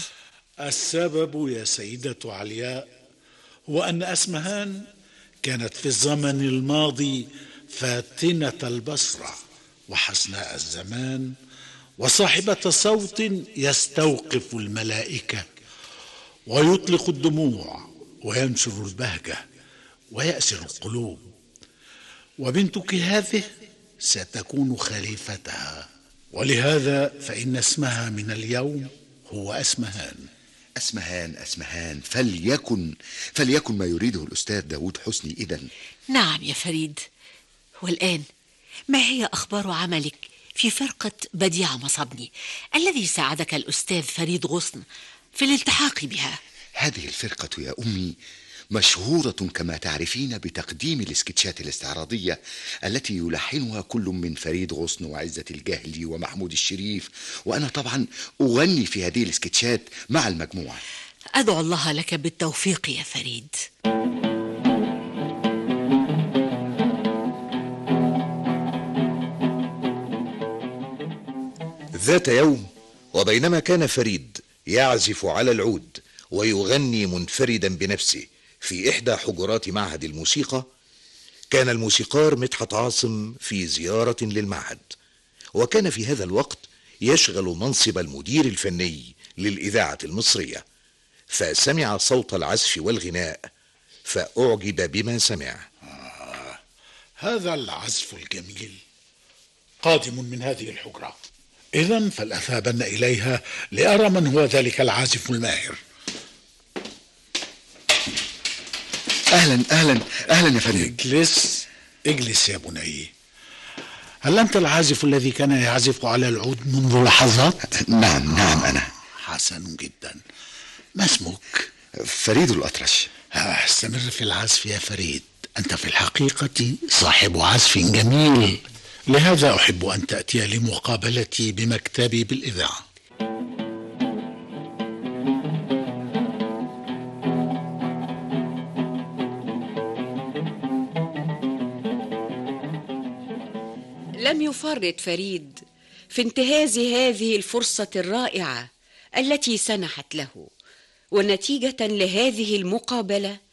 السبب يا سيدة علياء هو أن أسمهان كانت في الزمن الماضي فاتنة البصرة وحسناء الزمان وصاحبة صوت يستوقف الملائكة ويطلق الدموع وينشر البهجة ويأسر القلوب، وبنتك هذه ستكون خليفتها، ولهذا فإن اسمها من اليوم هو أسمهان. أسمهان، فليكن ما يريده الأستاذ داود حسني إذن. نعم يا فريد. والآن ما هي أخبار عملك في فرقة بديع مصبني الذي ساعدك الأستاذ فريد غصن في الالتحاق بها؟ هذه الفرقة يا أمي مشهورة كما تعرفين بتقديم الاسكتشات الاستعراضية التي يلحنها كل من فريد غصن وعزة الجهلي ومحمود الشريف، وأنا طبعا أغني في هذه الاسكتشات مع المجموعة. أدعو الله لك بالتوفيق يا فريد. ذات يوم وبينما كان فريد يعزف على العود ويغني منفردا بنفسه في إحدى حجرات معهد الموسيقى، كان الموسيقار مدحت عاصم في زيارة للمعهد، وكان في هذا الوقت يشغل منصب المدير الفني للإذاعة المصرية، فسمع صوت العزف والغناء فأعجب بما سمع. هذا العزف الجميل قادم من هذه الحجرة، إذن فلأذهبن إليها لأرى من هو ذلك العازف الماهر. أهلا يا فريد. اجلس يا بني. هل أنت العازف الذي كان يعزف على العود منذ لحظات؟ نعم أنا. حسن جدا. ما اسمك؟ فريد الأطرش. استمر في العزف يا فريد، أنت في الحقيقة صاحب عزف جميل، لهذا أحب أن تأتي لمقابلتي بمكتبي بالإذاعة. لم يفرط فريد في انتهاز هذه الفرصة الرائعة التي سنحت له، ونتيجة لهذه المقابلة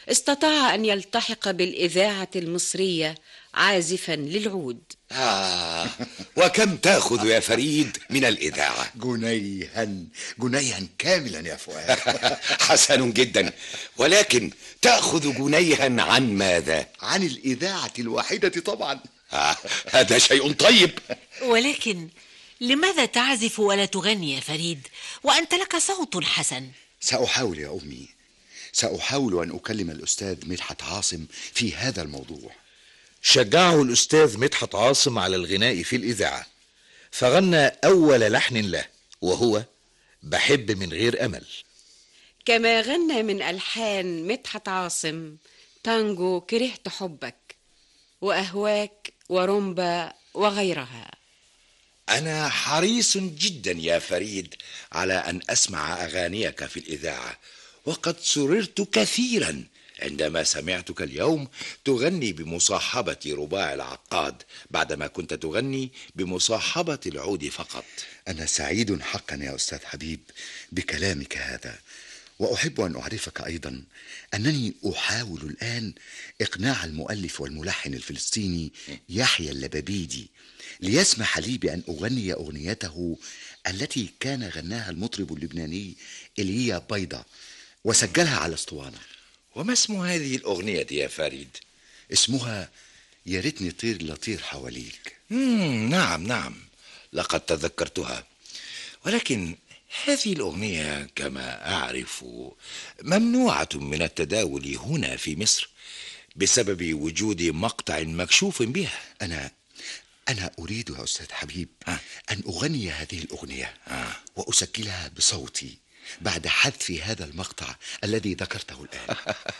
استطاع أن يلتحق بالإذاعة المصرية عازفا للعود. وكم تأخذ يا فريد من الإذاعة؟ جنيها كاملا يا فؤاد. حسن جدا، ولكن تأخذ جنيها عن ماذا؟ عن الإذاعة الواحدة طبعا. هذا شيء طيب. ولكن لماذا تعزف ولا تغني يا فريد وأنت لك صوت حسن؟ سأحاول يا أمي، سأحاول أن أكلم الأستاذ مدحت عاصم في هذا الموضوع. شجعه الأستاذ مدحت عاصم على الغناء في الإذاعة، فغنى أول لحن له وهو بحب من غير أمل. كما غنى من ألحان مدحت عاصم تانجو كرهت حبك وأهواك ورمبا وغيرها. أنا حريص جدا يا فريد على أن أسمع أغانيك في الإذاعة، وقد سررت كثيرا عندما سمعتك اليوم تغني بمصاحبة رباع العقاد بعدما كنت تغني بمصاحبة العود فقط. أنا سعيد حقا يا أستاذ حبيب بكلامك هذا، وأحب أن أعرفك أيضا أنني أحاول الآن إقناع المؤلف والملحن الفلسطيني يحيى اللبابيدي ليسمح لي بأن أغني أغنيته التي كان غناها المطرب اللبناني إيليا بيضة وسجلها على اسطوانة. وما اسم هذه الأغنية يا فريد؟ اسمها يا ريتني طير لطير حواليك. نعم لقد تذكرتها، ولكن هذه الأغنية كما أعرف ممنوعة من التداول هنا في مصر بسبب وجود مقطع مكشوف بها. أنا أريد يا أستاذ حبيب أن أغني هذه الأغنية وأسجلها بصوتي بعد حذف هذا المقطع الذي ذكرته الآن.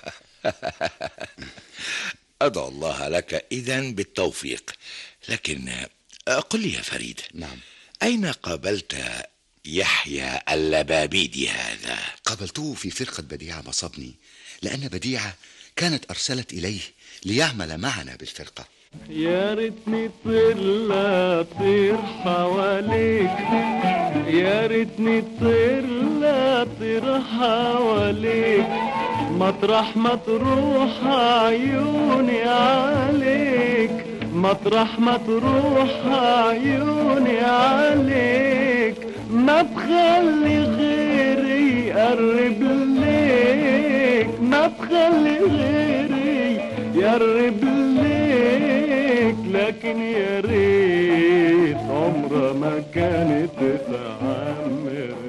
أدعو الله لك إذن بالتوفيق. لكن قل لي يا فريد، نعم، أين قابلت يحيى اللبابيدي هذا؟ قابلته في فرقة بديعة مصبني، لأن بديعة كانت أرسلت إليه ليعمل معنا بالفرقة. يا ريتني طير لا طير حواليك، يا ريتني طير لا طير حواليك، مطرح ما تروح عيوني عليك، مطرح ما تروح عيوني عليك، ما تخلي غيري يقرب ليك، ما تخلي غيري يقرب ليك، لكن يا ريت عمرها ما كانت تعمر.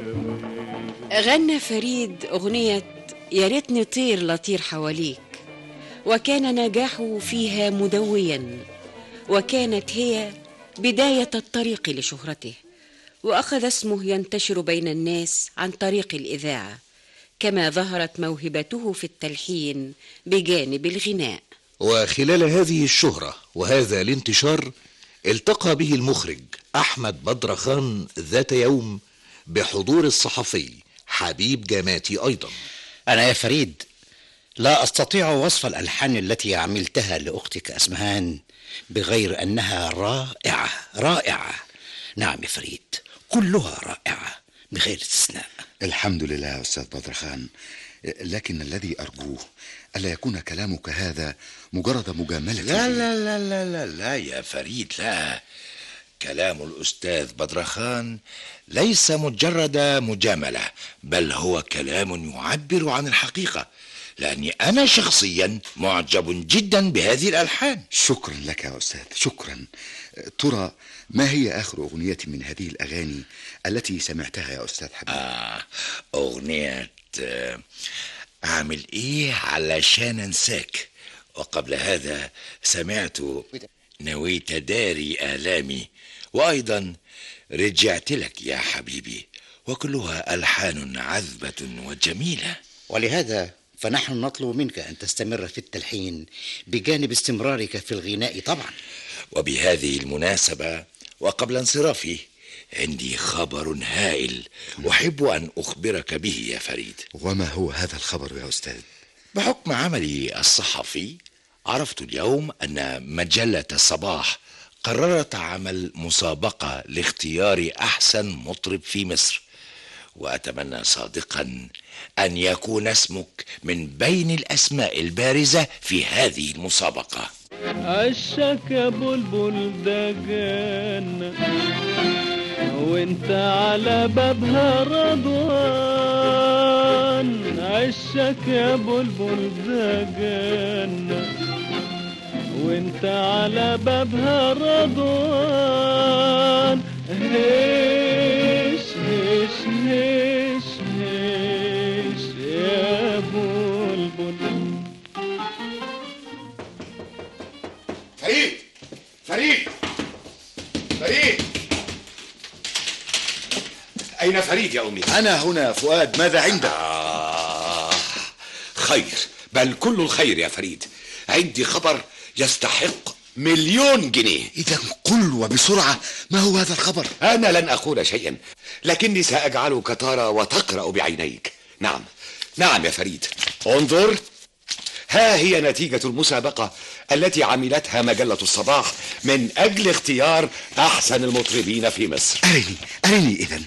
غنى فريد أغنية يا ريتني طير لطير حواليك، وكان نجاحه فيها مدويا، وكانت هي بداية الطريق لشهرته، وأخذ اسمه ينتشر بين الناس عن طريق الإذاعة، كما ظهرت موهبته في التلحين بجانب الغناء. وخلال هذه الشهرة وهذا الانتشار التقى به المخرج أحمد بدرخان ذات يوم بحضور الصحفي حبيب جماتي أيضا. أنا يا فريد لا أستطيع وصف الألحان التي عملتها لأختك أسمهان بغير أنها رائعة رائعة. نعم يا فريد، كلها رائعة بغير استثناء. الحمد لله يا أستاذ بدرخان، لكن الذي أرجوه ألا يكون كلامك هذا مجرد مجاملة. لا لا لا لا لا لا يا فريد، لا. كلام الأستاذ بدرخان ليس مجرد مجاملة، بل هو كلام يعبر عن الحقيقة، لأني أنا شخصيا معجب جدا بهذه الألحان. شكرا لك يا أستاذ، شكرا. ترى ما هي آخر أغنية من هذه الأغاني التي سمعتها يا أستاذ حبيب؟ أغنية أعمل إيه علشان أنساك، وقبل هذا سمعت نويت داري آلامي، وأيضا رجعت لك يا حبيبي، وكلها ألحان عذبة وجميلة. ولهذا فنحن نطلب منك أن تستمر في التلحين بجانب استمرارك في الغناء طبعا. وبهذه المناسبة وقبل انصرافي عندي خبر هائل أحب أن أخبرك به يا فريد. وما هو هذا الخبر يا أستاذ؟ بحكم عملي الصحفي عرفت اليوم أن مجلة الصباح قررت عمل مسابقة لاختيار أحسن مطرب في مصر، وأتمنى صادقا أن يكون اسمك من بين الأسماء البارزة في هذه المسابقة. عشك يا بلبل ده جنة وانت على بابها رضوان، عشك يا بلبل ده جنة وانت على بابها رضوان. هش هش هش هش يا بلبل. فريد فريد فريد، أين فريد يا أمي؟ أنا هنا فؤاد، ماذا عندك؟ خير، بل كل الخير يا فريد. عندي خبر يستحق 1,000,000 جنيه. إذا قل وبسرعة، ما هو هذا الخبر؟ أنا لن أقول شيئا، لكني سأجعلك ترى وتقرأ بعينيك. نعم نعم يا فريد، انظر، ها هي نتيجة المسابقة التي عملتها مجلة الصباح من أجل اختيار أحسن المطربين في مصر. أرني إذن.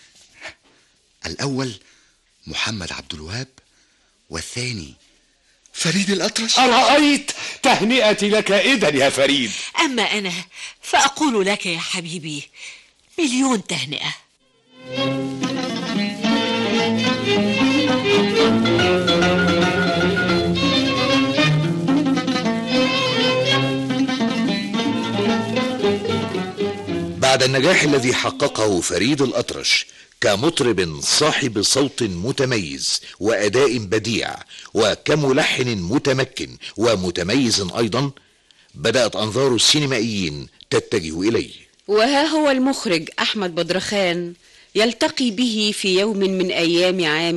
الأول محمد عبد الوهاب، والثاني فريد الأطرش. أرأيت؟ تهنئتي لك إذن يا فريد. أما أنا فأقول لك يا حبيبي 1,000,000 تهنئة. بعد النجاح الذي حققه فريد الأطرش كمطرب صاحب صوت متميز وأداء بديع وكملحن متمكن ومتميز أيضا، بدأت أنظار السينمائيين تتجه إليه. وها هو المخرج أحمد بدرخان يلتقي به في يوم من أيام عام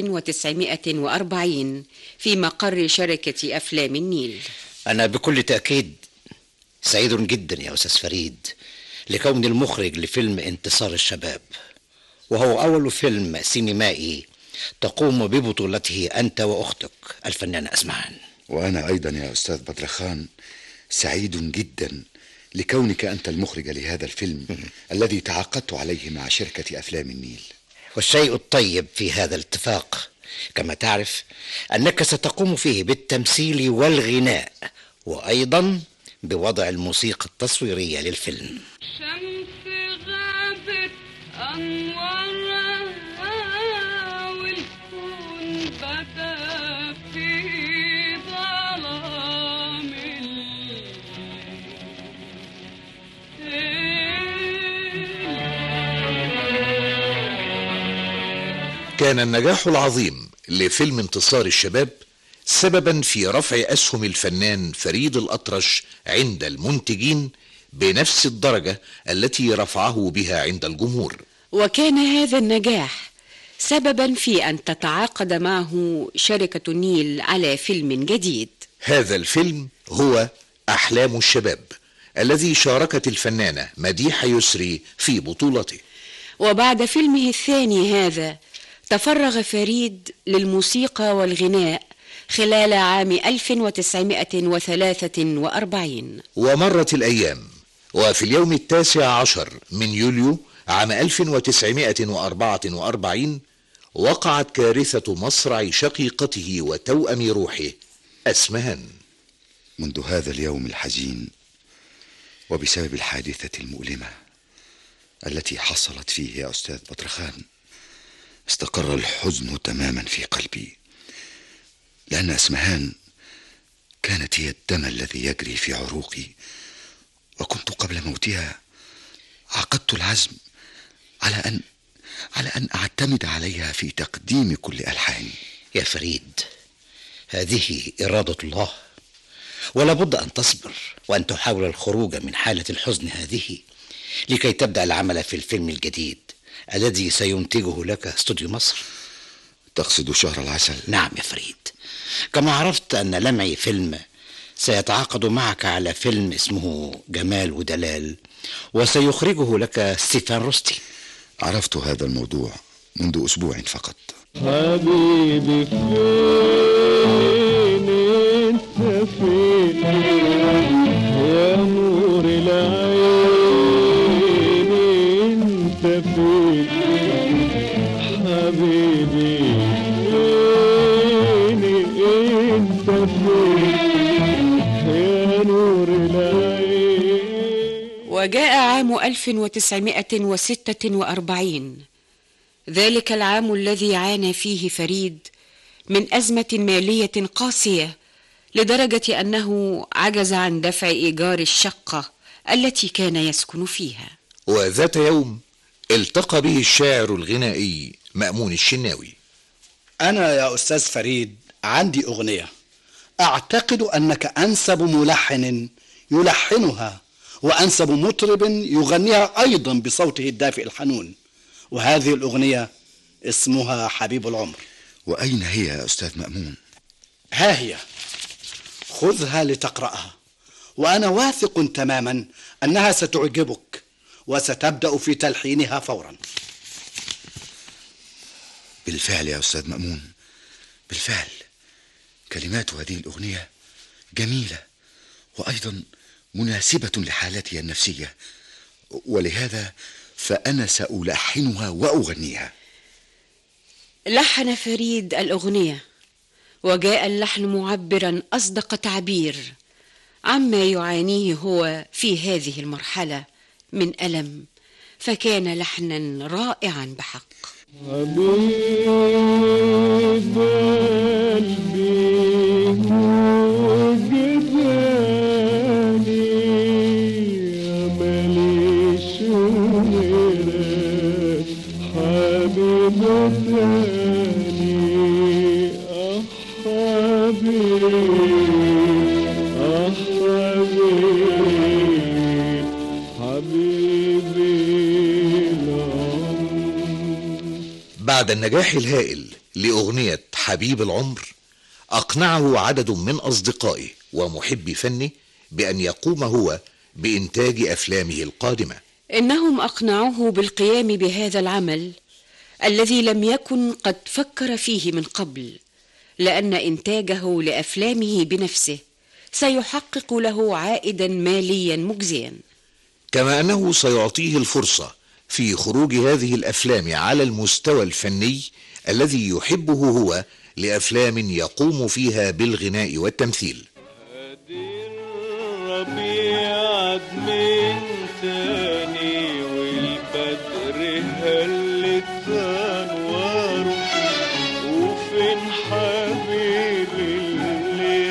1940 في مقر شركة أفلام النيل. أنا بكل تأكيد سعيد جدا يا أستاذ فريد لكون المخرج لفيلم انتصار الشباب، وهو أول فيلم سينمائي تقوم ببطولته أنت وأختك الفنانة أسمهان. وأنا أيضا يا أستاذ بدرخان سعيد جدا لكونك أنت المخرج لهذا الفيلم الذي تعاقدت عليه مع شركة أفلام النيل. والشيء الطيب في هذا الاتفاق كما تعرف أنك ستقوم فيه بالتمثيل والغناء، وأيضا بوضع الموسيقى التصويرية للفيلم. شمس غابت أنوارها والكون بدا في ظلام كان النجاح العظيم لفيلم انتصار الشباب سببا في رفع أسهم الفنان فريد الأطرش عند المنتجين بنفس الدرجة التي رفعه بها عند الجمهور. وكان هذا النجاح سببا في أن تتعاقد معه شركة النيل على فيلم جديد. هذا الفيلم هو أحلام الشباب الذي شاركت الفنانة مديحة يسري في بطولته. وبعد فيلمه الثاني هذا تفرغ فريد للموسيقى والغناء خلال عام 1943. ومرت الأيام، وفي اليوم 19 من يوليو عام 1944 وقعت كارثة مصرع شقيقته وتوأم روحه أسمهان. منذ هذا اليوم الحزين وبسبب الحادثة المؤلمة التي حصلت فيه يا أستاذ بدرخان استقر الحزن تماما في قلبي، لأن أسمهان كانت هي الدم الذي يجري في عروقي، وكنت قبل موتها عقدت العزم على أن أعتمد عليها في تقديم كل ألحاني. يا فريد، هذه إرادة الله، ولا بد أن تصبر وأن تحاول الخروج من حالة الحزن هذه لكي تبدأ العمل في الفيلم الجديد الذي سينتجه لك استوديو مصر. تقصد شهر العسل؟ نعم يا فريد، كما عرفت أن لمعي فيلم سيتعاقد معك على فيلم اسمه جمال ودلال، وسيخرجه لك ستيفان روستي. عرفت هذا الموضوع منذ أسبوع فقط. حبيبي فين انت فين يا نور العين انت فين يا نور العين. وجاء عام 1946، ذلك العام الذي عانى فيه فريد من أزمة مالية قاسية لدرجة أنه عجز عن دفع إيجار الشقة التي كان يسكن فيها. وذات يوم التقى به الشاعر الغنائي مأمون الشناوي. أنا يا أستاذ فريد عندي أغنية أعتقد أنك أنسب ملحن يلحنها وأنسب مطرب يغنيها أيضا بصوته الدافئ الحنون، وهذه الأغنية اسمها حبيب العمر. وأين هي يا أستاذ مأمون؟ ها هي، خذها لتقرأها، وأنا واثق تماما أنها ستعجبك وستبدأ في تلحينها فورا. بالفعل يا أستاذ مأمون، بالفعل كلمات هذه الأغنية جميلة وأيضا مناسبة لحالتي النفسية، ولهذا فأنا سألحنها وأغنيها. لحن فريد الأغنية، وجاء اللحن معبرا أصدق تعبير عما يعانيه هو في هذه المرحلة من ألم، فكان لحنا رائعا بحق. حبيب قلبي وجداني ماليش غيرك حبيب تاني. بعد النجاح الهائل لأغنية حبيب العمر، أقنعه عدد من أصدقائه ومحبي فنه بأن يقوم هو بإنتاج أفلامه القادمة. إنهم أقنعوه بالقيام بهذا العمل الذي لم يكن قد فكر فيه من قبل، لأن إنتاجه لأفلامه بنفسه سيحقق له عائدا ماليا مجزيا، كما أنه سيعطيه الفرصة في خروج هذه الأفلام على المستوى الفني الذي يحبه هو لأفلام يقوم فيها بالغناء والتمثيل. الربيع من تاني والبدر هلت أنواره، وفين حبيبي اللي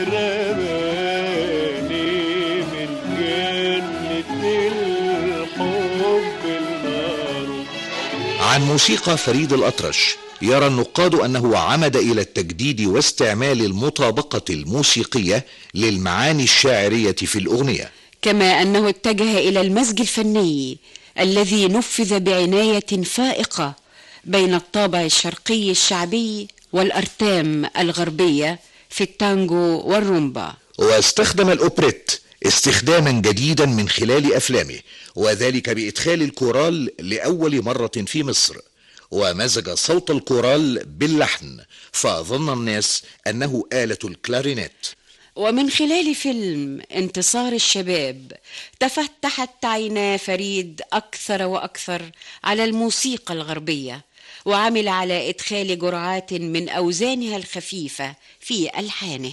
رماني من جنة الحب النار. عن موسيقى فريد الأطرش يرى النقاد أنه عمد إلى التجديد واستعمال المطابقة الموسيقية للمعاني الشاعرية في الأغنية، كما أنه اتجه إلى المزج الفني الذي نفذ بعناية فائقة بين الطابع الشرقي الشعبي والأرتام الغربية في التانجو والرومبا. واستخدم الأوبريت استخداما جديدا من خلال أفلامه، وذلك بإدخال الكورال لأول مرة في مصر، ومزج صوت الكورال باللحن، فظن الناس أنه آلة الكلارينيت. ومن خلال فيلم انتصار الشباب تفتحت عينا فريد أكثر وأكثر على الموسيقى الغربية، وعمل على إدخال جرعات من أوزانها الخفيفة في ألحانه.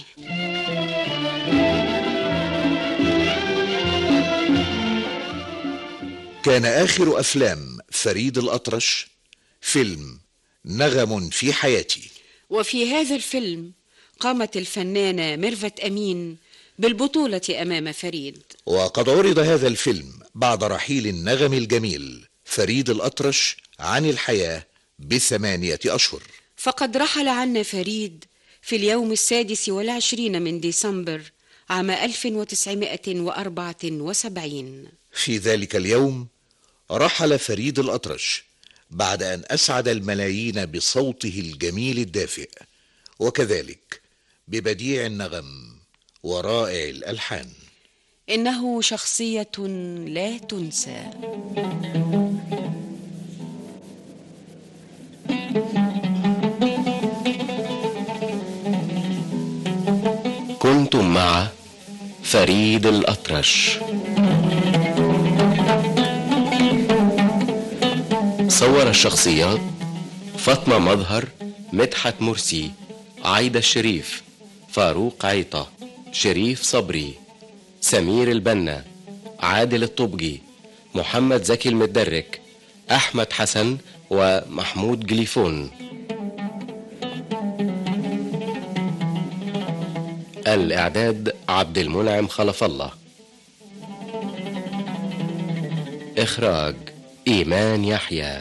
كان آخر أفلام فريد الأطرش فيلم نغم في حياتي، وفي هذا الفيلم قامت الفنانة ميرفت أمين بالبطولة أمام فريد. وقد عرض هذا الفيلم بعد رحيل النغم الجميل فريد الأطرش عن الحياة ب8 أشهر. فقد رحل عنا فريد في اليوم 26 من ديسمبر عام 1974. في ذلك اليوم رحل فريد الأطرش بعد أن أسعد الملايين بصوته الجميل الدافئ، وكذلك ببديع النغم ورائع الألحان. إنه شخصية لا تنسى. كنتم مع فريد الأطرش. صور الشخصيات: فاطمة مظهر، مدحت مرسي، عايدة الشريف، فاروق عيطة، شريف صبري، سمير البنا، عادل الطبجي، محمد زكي المدرك، أحمد حسن ومحمود جليفون. الإعداد عبد المنعم خلف الله. إخراج إيمان يحيى.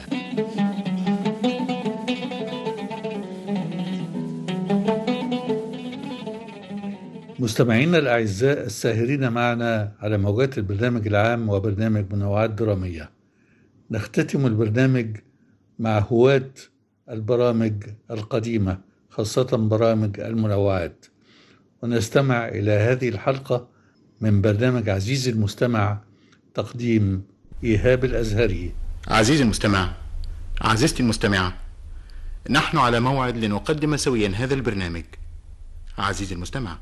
مستمعينا الأعزاء الساهرين معنا على موجات البرنامج العام وبرنامج منوعات درامية، نختتم البرنامج مع هواة البرامج القديمة خاصة برامج المنوعات، ونستمع إلى هذه الحلقة من برنامج عزيزي المستمع، تقديم إيهاب الأزهري. عزيزي المستمع، عزيزتي المستمعة، نحن على موعد لنقدم سويا هذا البرنامج. عزيزي المستمع،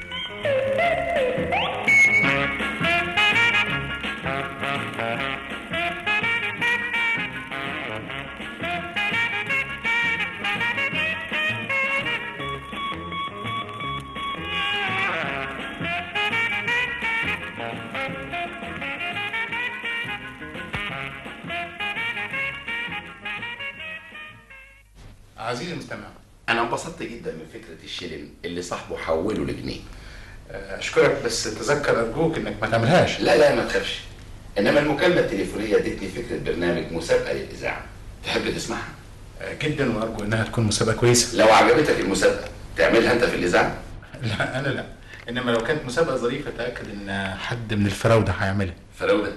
عزيزي المستمع، أنا انبسطت جدا من فكرة الشيلين اللي صاحبه حوله لجنيه. أشكرك، بس تذكر أرجوك إنك ما تعملهاش. لا ما تخافش، إنما المكالمة التليفونية ادتني فكرة برنامج مسابقة للإذاعة، تحب تسمعها؟ جدا، وأرجو إنها تكون مسابقة كويسة. لو عجبتك المسابقة تعملها أنت في الإذاعة؟ لا أنا لا، إنما لو كانت مسابقة ظريفة تأكد إن حد من الفراودة هيعملها. فراودة؟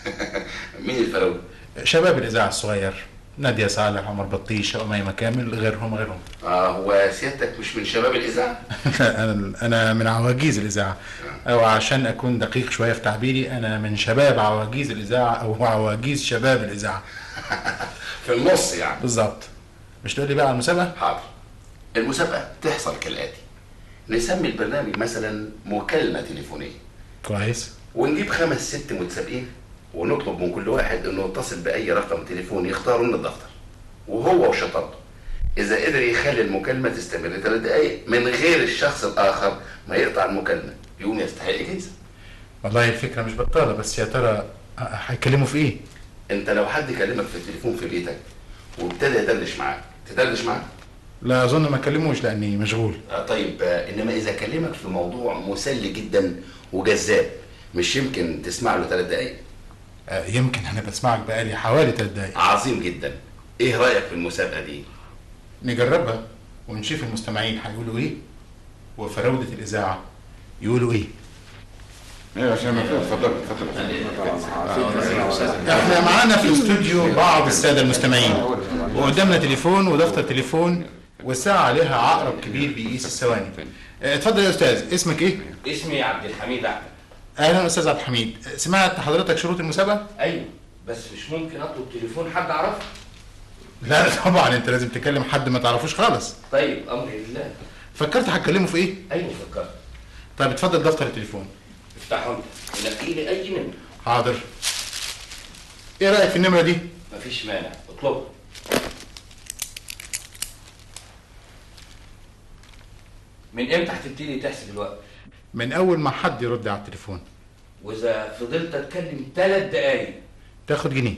مين الفراودة؟ شباب الإذاعة الصغير، نادية صالح، عمر بطيشة، أميمة كامل، غيرهم. هو سيادتك مش من شباب الإذاعة؟ لا، أنا من عواجيز الإذاعة، أو عشان أكون دقيق شوية في تعبيري، أنا من شباب عواجيز الإذاعة أو عواجيز شباب الإذاعة. في النص يعني. بالظبط. مش تقول لي بقى على المسابقة؟ حاضر. المسابقة تحصل كالآتي: نسمي البرنامج مثلا مكالمة تليفونية. كويس. ونجيب 5 6 متسابقين، ونطلب من كل واحد انه يتصل باي رقم تليفون يختاره من الدفتر، وهو وشطارته اذا قدر يخلي المكالمه تستمر 3 دقائق من غير الشخص الاخر ما يقطع المكالمه يقوم يستحق جايزه. والله الفكره مش بطاله، بس يا ترى هيكلموا في ايه؟ انت لو حد كلمك في التليفون في بيتك وابتدى يدردش معاك، تدردش معاك؟ لا اظن ما كلموش لاني مشغول. طيب، انما اذا كلمك في موضوع مسلي جدا وجذاب، مش يمكن تسمع له 3 دقائق؟ يمكن. انا بسمعك بقالي حوالي 3 دقايق. عظيم جدا. ايه رايك في المسابقه دي؟ نجربها ونشوف المستمعين هيقولوا ايه وفراوده الاذاعه يقولوا ايه. ايوه عشان ما اتفضل. احنا معانا في الاستوديو بعض الساده المستمعين، وقدامنا تليفون ودفتر تليفون والساعه عليها عقرب كبير بيقيس الثواني. اتفضل يا استاذ، اسمك ايه؟ اسمي عبد الحميد احمد. اهلا استاذ عبد الحميد، سمعت حضرتك شروط المسابقه؟ ايوه، بس مش ممكن اطلب تليفون حد اعرفه؟ لا طبعا، انت لازم تكلم حد ما تعرفوش خالص. طيب، امر لله. فكرت هتكلمه في ايه؟ ايوه فكرت. طيب اتفضل دفتر التليفون. افتحه انت، نقي لي اي نمره. حاضر. ايه رايك في النمره دي؟ مفيش مانع، اطلبها. من امتى هتبتدي تحسب الوقت؟ من اول ما حد يرد على التليفون. واذا فضلت اتكلم 3 دقايق تاخد جنيه.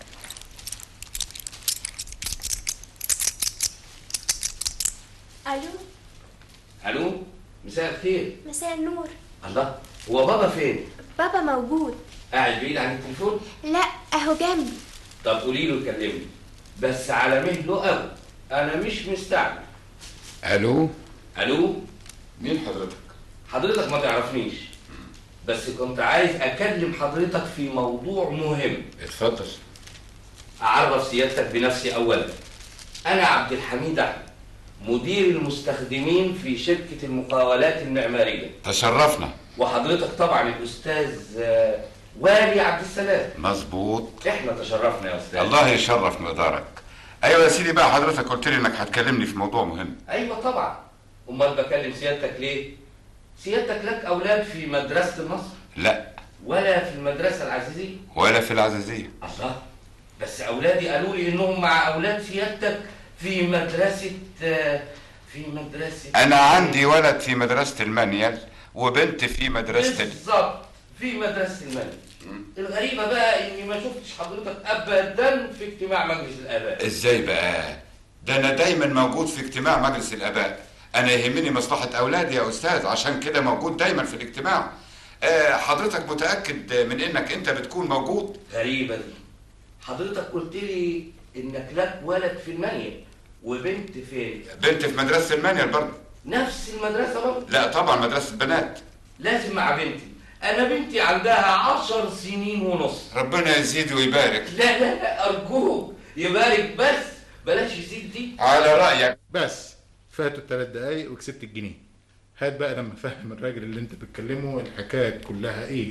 الو. مساء الخير. مساء النور. الله، هو بابا فين؟ بابا موجود. قاعد بعيد عن التليفون؟ لا، اهو جنبي. طب قولي له يكلمني، بس على مهله قوي، انا مش مستعجل. الو. مين حضرتك؟ حضرتك ما تعرفنيش، بس كنت عايز اكلم حضرتك في موضوع مهم. اتفضل. اعرف سيادتك بنفسي اولا. انا عبد الحميد احمد، مدير المستخدمين في شركة المقاولات المعمارية. تشرفنا. وحضرتك طبعا الاستاذ والي عبد السلام. مظبوط. احنا تشرفنا يا استاذ. الله يشرف مقدارك. ايوه يا سيدي، بقى حضرتك قلت لي انك هتكلمني في موضوع مهم. ايوه طبعا، امال بكلم سيادتك ليه؟ سيادتك لك اولاد في مدرسة النصر؟ لا. ولا في المدرسة العزيزية؟ ولا في العزيزية. الله، بس اولادي قالوا لي انهم مع اولاد سيادتك في مدرسة في مدرسة انا عندي ولد في مدرسة المانيال وبنت في مدرسة بالظبط في مدرسة المانيال. الغريبة بقى اني ما شفتش حضرتك ابدا في اجتماع مجلس الاباء. ازاي بقى؟ ده انا دايما موجود في اجتماع مجلس الاباء. انا يهمني مصلحة اولادي يا استاذ، عشان كده موجود دايما في الاجتماع. حضرتك متأكد من انك انت بتكون موجود؟ غريبة دي. حضرتك قلت لي انك لك ولد في المانيال وبنت فين؟ بنت في مدرسة المانيال برضه. نفس المدرسة برضه؟ لا طبعا مدرسة بنات. لازم مع بنتي. انا بنتي عندها 10 سنين ونص. ربنا يزيد ويبارك. لا ارجوك يبارك بس بلاش يزيد دي. على رأيك. بس فاتوا ال3 دقايق وكسبت الجنيه. هات بقى لما فهم الراجل اللي انت بتكلمه الحكايه كلها ايه.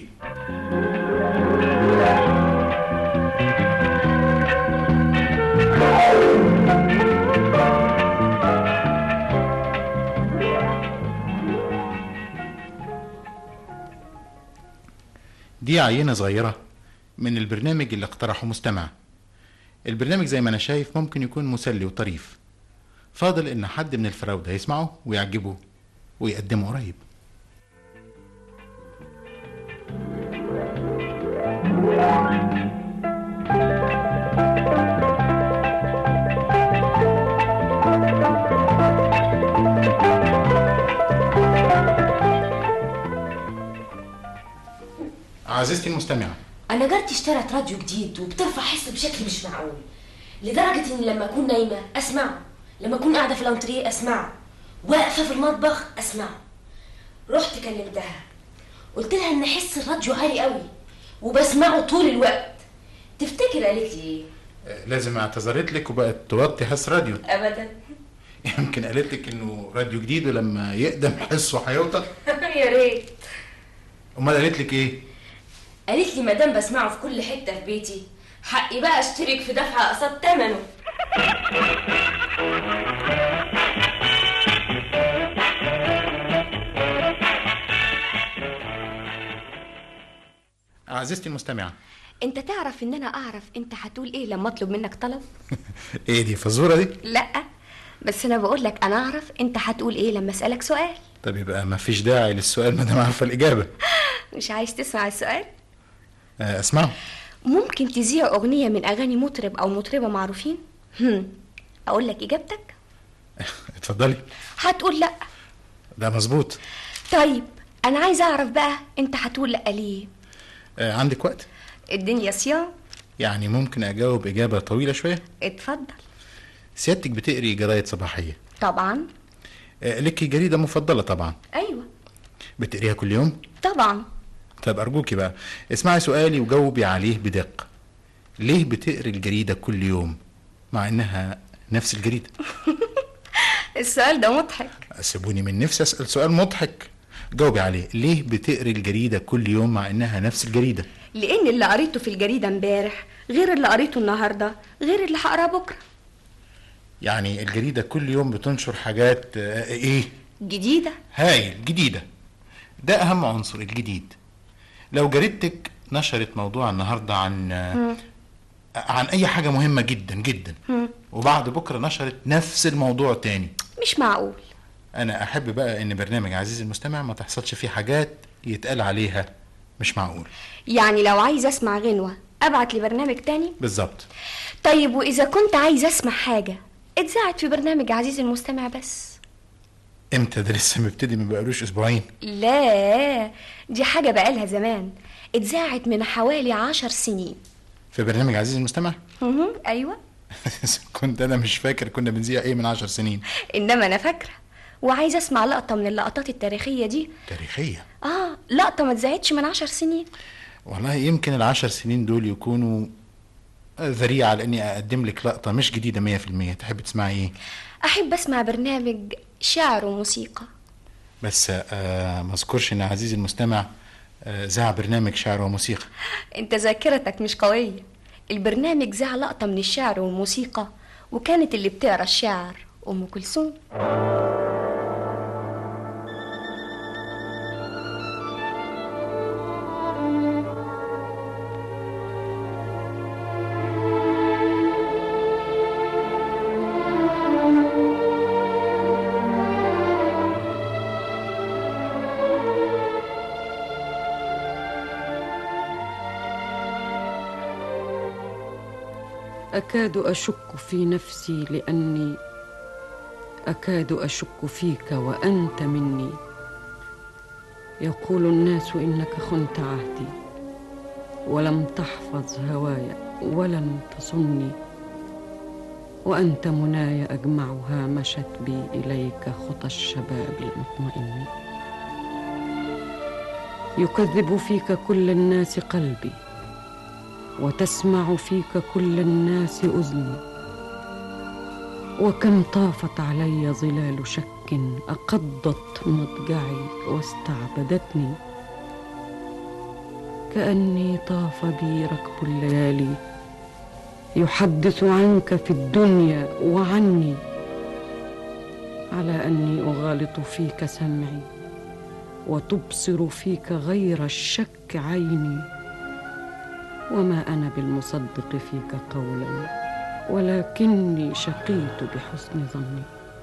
دي عينة صغيرة من البرنامج اللي اقترحه مستمع. البرنامج زي ما انا شايف ممكن يكون مسلي وطريف. فاضل ان حد من الفراودة يسمعه ويعجبه ويقدمه قريب. عزيزتي المستمعة، أنا جارتي اشترت راديو جديد وبترفع حس بشكل مش معقول، لدرجة إني لما أكون نايمة أسمعه، لما أكون قاعدة في الأنتريه أسمعه، واقفة في المطبخ أسمعه. رحت كلمتها قلت لها إن حس الراديو عالي قوي وبسمعه طول الوقت. تفتكر قالت لي إيه؟ لازم اعتذرت لك وبقت توطي حس راديو. أبدا. يمكن قالت لك انه راديو جديد ولما يقدم حسه هيوطى. يا ريت. امال قالت لك ايه؟ قالت لي ما دام بسمعه في كل حته في بيتي حقي بقى اشترك في دفع اقساط ثمنه. عزيزتي المستمعة، انت تعرف ان انا اعرف انت هتقول ايه لما اطلب منك طلب؟ ايه دي فزورة دي؟ لا بس انا بقول لك انا اعرف انت هتقول ايه لما اسالك سؤال. طب يبقى ما فيش داعي للسؤال ما دام عارفة الإجابة. مش عايز تسمع السؤال؟ اسمعه. ممكن تذيع اغنيه من اغاني مطرب او مطربه معروفين؟ اقول لك اجابتك؟ اتفضلي. هتقول لا. ده مظبوط. طيب انا عايز اعرف بقى انت هتقول لا ليه؟ عندك وقت؟ الدنيا صيام. يعني ممكن اجاوب اجابه طويله شويه؟ اتفضل. سيادتك بتقري جرايد صباحيه؟ طبعا. لك جريده مفضله طبعا؟ ايوه. بتقريها كل يوم؟ طبعا. طب ارجوكي بقى اسمعي سؤالي وجاوبي عليه بدقه. ليه بتقري الجريده كل يوم مع انها نفس الجريده؟ السؤال ده مضحك. سيبوني من نفسي اسال سؤال مضحك. جاوبي عليه. ليه بتقري الجريده كل يوم مع انها نفس الجريده؟ لان اللي قريته في الجريده امبارح غير اللي قريته النهارده غير اللي هقراه بكره. يعني الجريده كل يوم بتنشر حاجات ايه؟ جديده. هايل، جديده. ده اهم عنصر، الجديد. لو جريدتك نشرت موضوع النهارده عن اي حاجه مهمه جدا جدا وبعد بكره نشرت نفس الموضوع تاني، مش معقول. انا احب بقى ان برنامج عزيزي المستمع ما تحصلش فيه حاجات يتقال عليها مش معقول. يعني لو عايز اسمع غنوه ابعت لي برنامج تاني؟ بالظبط. طيب واذا كنت عايز اسمع حاجه اتذاعت في برنامج عزيزي المستمع بس؟ امتى ده؟ لسه مبتدي، ما بقالوش اسبوعين. لا دي حاجه بقالها زمان، اتذاعت من حوالي 10 سنين في برنامج عزيزي المستمع. ايوه. كنت انا مش فاكر كنا بنذيع ايه من 10 سنين. انما انا فاكره وعايزه اسمع لقطه من اللقطات التاريخيه دي. تاريخيه؟ لقطه ما اتذاعتش من 10 سنين. والله يمكن ال10 سنين دول يكونوا ذريعه لاني اقدم لك لقطه مش جديده 100%. تحب تسمعي ايه؟ احب اسمع برنامج شعر وموسيقى. بس ما اذكرش ان عزيزي المستمع ذاع برنامج شعر وموسيقى. انت ذاكرتك مش قويه. البرنامج ذاع لقطه من الشعر والموسيقى وكانت اللي بتقرا الشعر ام كلثوم. أكاد أشك في نفسي لأني أكاد أشك فيك وأنت مني. يقول الناس إنك خنت عهدي ولم تحفظ هواي ولم تصني، وأنت مناي أجمعها مشت بي إليك خطى الشباب المطمئن. يكذب فيك كل الناس قلبي، وتسمع فيك كل الناس أذني، وكم طافت علي ظلال شك أقضت مضجعي واستعبدتني، كأني طاف بي ركب الليالي يحدث عنك في الدنيا وعني، على أني أغالط فيك سمعي وتبصر فيك غير الشك عيني، وما أنا بالمصدق فيك قولا ولكني شقيت بحسن ظني.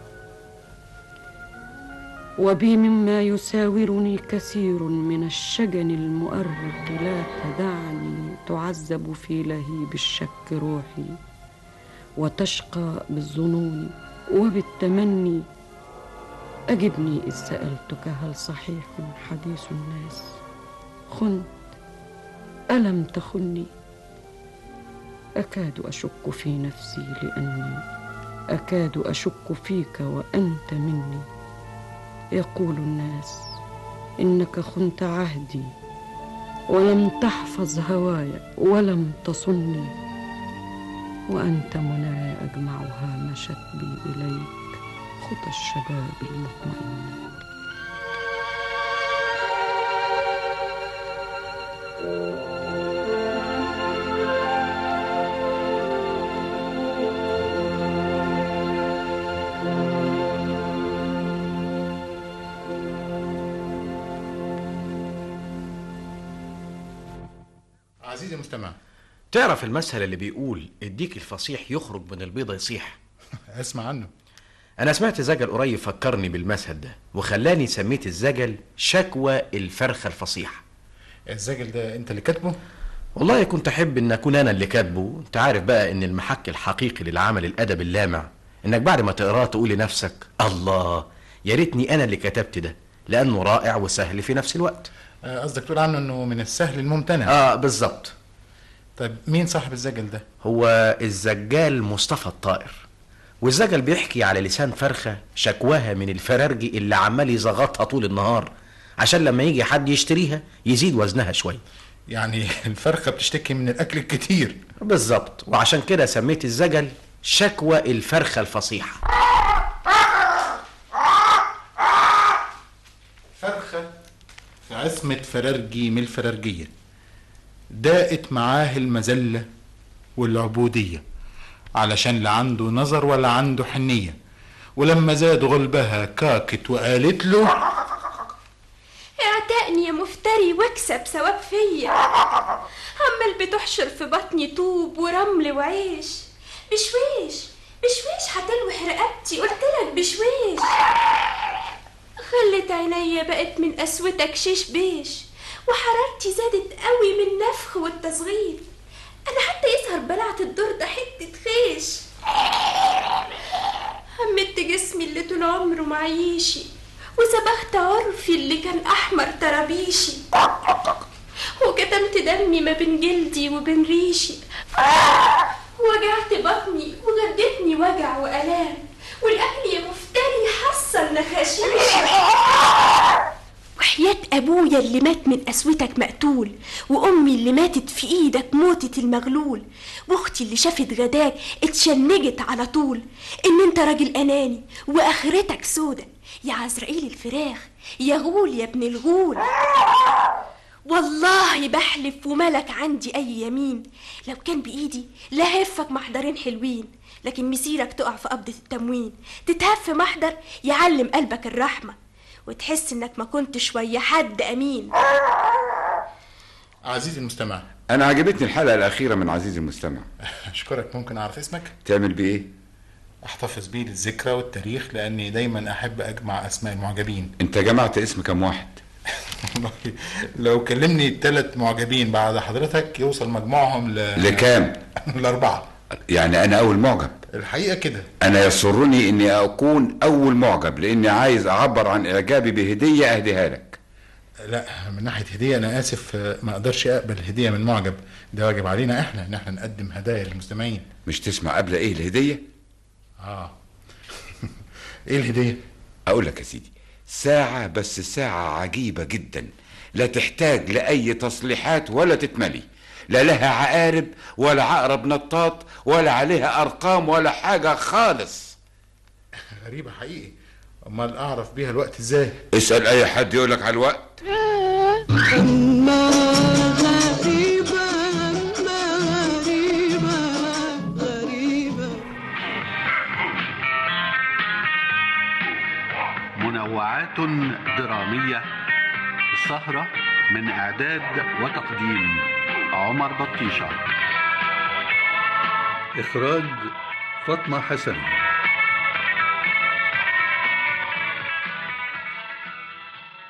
وبي مما يساورني كثير من الشجن المؤرق، لا تدعني تعذب في لهيب الشك روحي وتشقى بالظنون وبالتمني. أجبني إذ سألتك هل صحيح حديث الناس؟ خنت ألم تخني؟ أكاد أشك في نفسي لأني أكاد أشك فيك وأنت مني. يقول الناس إنك خنت عهدي ولم تحفظ هواي ولم تصني، وأنت مناي أجمعها مشت بي إليك خطى الشباب المطمئن. عزيزي المستمع، تعرف المثل اللي بيقول الديك الفصيح يخرج من البيضة يصيح؟ اسمع عنه. أنا سمعت زجل قريب فكرني بالمثل ده وخلاني سميت الزجل شكوى الفرخة الفصيحة. الزجل ده أنت اللي كاتبه؟ والله كنت أحب إن أكون أنا اللي كاتبه. أنت عارف بقى إن المحك الحقيقي للعمل الأدب اللامع إنك بعد ما تقراه تقول لنفسك الله يا ريتني أنا اللي كتبت ده، لأنه رائع وسهل في نفس الوقت. قصدك تقول عنه إنه من السهل الممتنع. بالظبط. طيب مين صاحب الزجل ده؟ هو الزجال مصطفى الطائر، والزجل بيحكي على لسان فرخة شكواها من الفرارجي اللي عمال يزغطها طول النهار عشان لما يجي حد يشتريها يزيد وزنها شوية. يعني الفرخة بتشتكي من الأكل الكتير. بالظبط، وعشان كده سميت الزجل شكوى الفرخة الفصيحة. فرخة في عصمة فرارجي من الفرارجية داقت معاه المذلة والعبودية علشان لا عنده نظر ولا عنده حنية، ولما زاد غلبها كاكت وقالت له اعتقني يا مفتري واكسب ثواب فيا، عمال بتحشر في بطني طوب ورمل وعيش. بشويش بشويش هتلوح رقبتي، قلتلك بشويش. خلت عينيا بقت من قسوتك شيش بيش، وحرارتي زادت قوي من النفخ والتصغير. انا حتى يظهر بلعت الدور ده حته خيش. همت جسمي اللي طول عمره معيشي، وسبخت عرفي اللي كان احمر طرابيشي، وكتمت دمي ما بين جلدي وبين ريشي. وجعت بطني وغدتني وجع والام، والاكل يا مفتري حصل نخاشيشي. وحياة ابويا اللي مات من قسوتك مقتول، وامي اللي ماتت في ايدك موتة المغلول، واختي اللي شافت غداك اتشنجت على طول، ان انت راجل اناني واخرتك سودة يا عزرائيل الفراخ يا غول يا ابن الغول. والله بحلف وملك عندي اي يمين، لو كان بايدي لهفك محضرين حلوين، لكن مسيرك تقع في قبضة التموين، تتهف محضر يعلم قلبك الرحمة، وتحس انك ما كنتش ويا حد امين. عزيزي المستمع، انا عجبتني الحلقة الاخيرة من عزيزي المستمع. اشكرك. ممكن اعرف اسمك؟ تعمل بايه؟ احتفظ بيه للذكرى والتاريخ، لاني دايما احب اجمع اسماء المعجبين. انت جمعت اسم كم واحد؟ لو كلمني 3 معجبين بعد حضرتك يوصل مجموعهم لكام؟ ل4. يعني انا اول معجب؟ الحقيقة كده. انا يسرني اني اكون اول معجب، لاني عايز اعبر عن اعجابي بهدية اهديها لك. لا، من ناحية هدية أنا آسف، ما أقدرش أقبل هدية من معجب. ده واجب علينا إحنا إن إحنا نقدم هدايا للمستمعين. مش تسمع قبل إيه الهدية؟ إيه الهدية؟ أقول لك يا سيدي، ساعة، بس ساعة عجيبة جدا، لا تحتاج لأي تصليحات ولا تتملي، لا لها عقارب ولا عقرب نطاط ولا عليها أرقام ولا حاجة خالص. غريبة حقيقي. أمال أعرف بيها الوقت إزاي؟ اسأل أي حد يقولك على الوقت. منوعات درامية. السهرة من إعداد وتقديم عمر بطيشة. إخراج فاطمة حسن.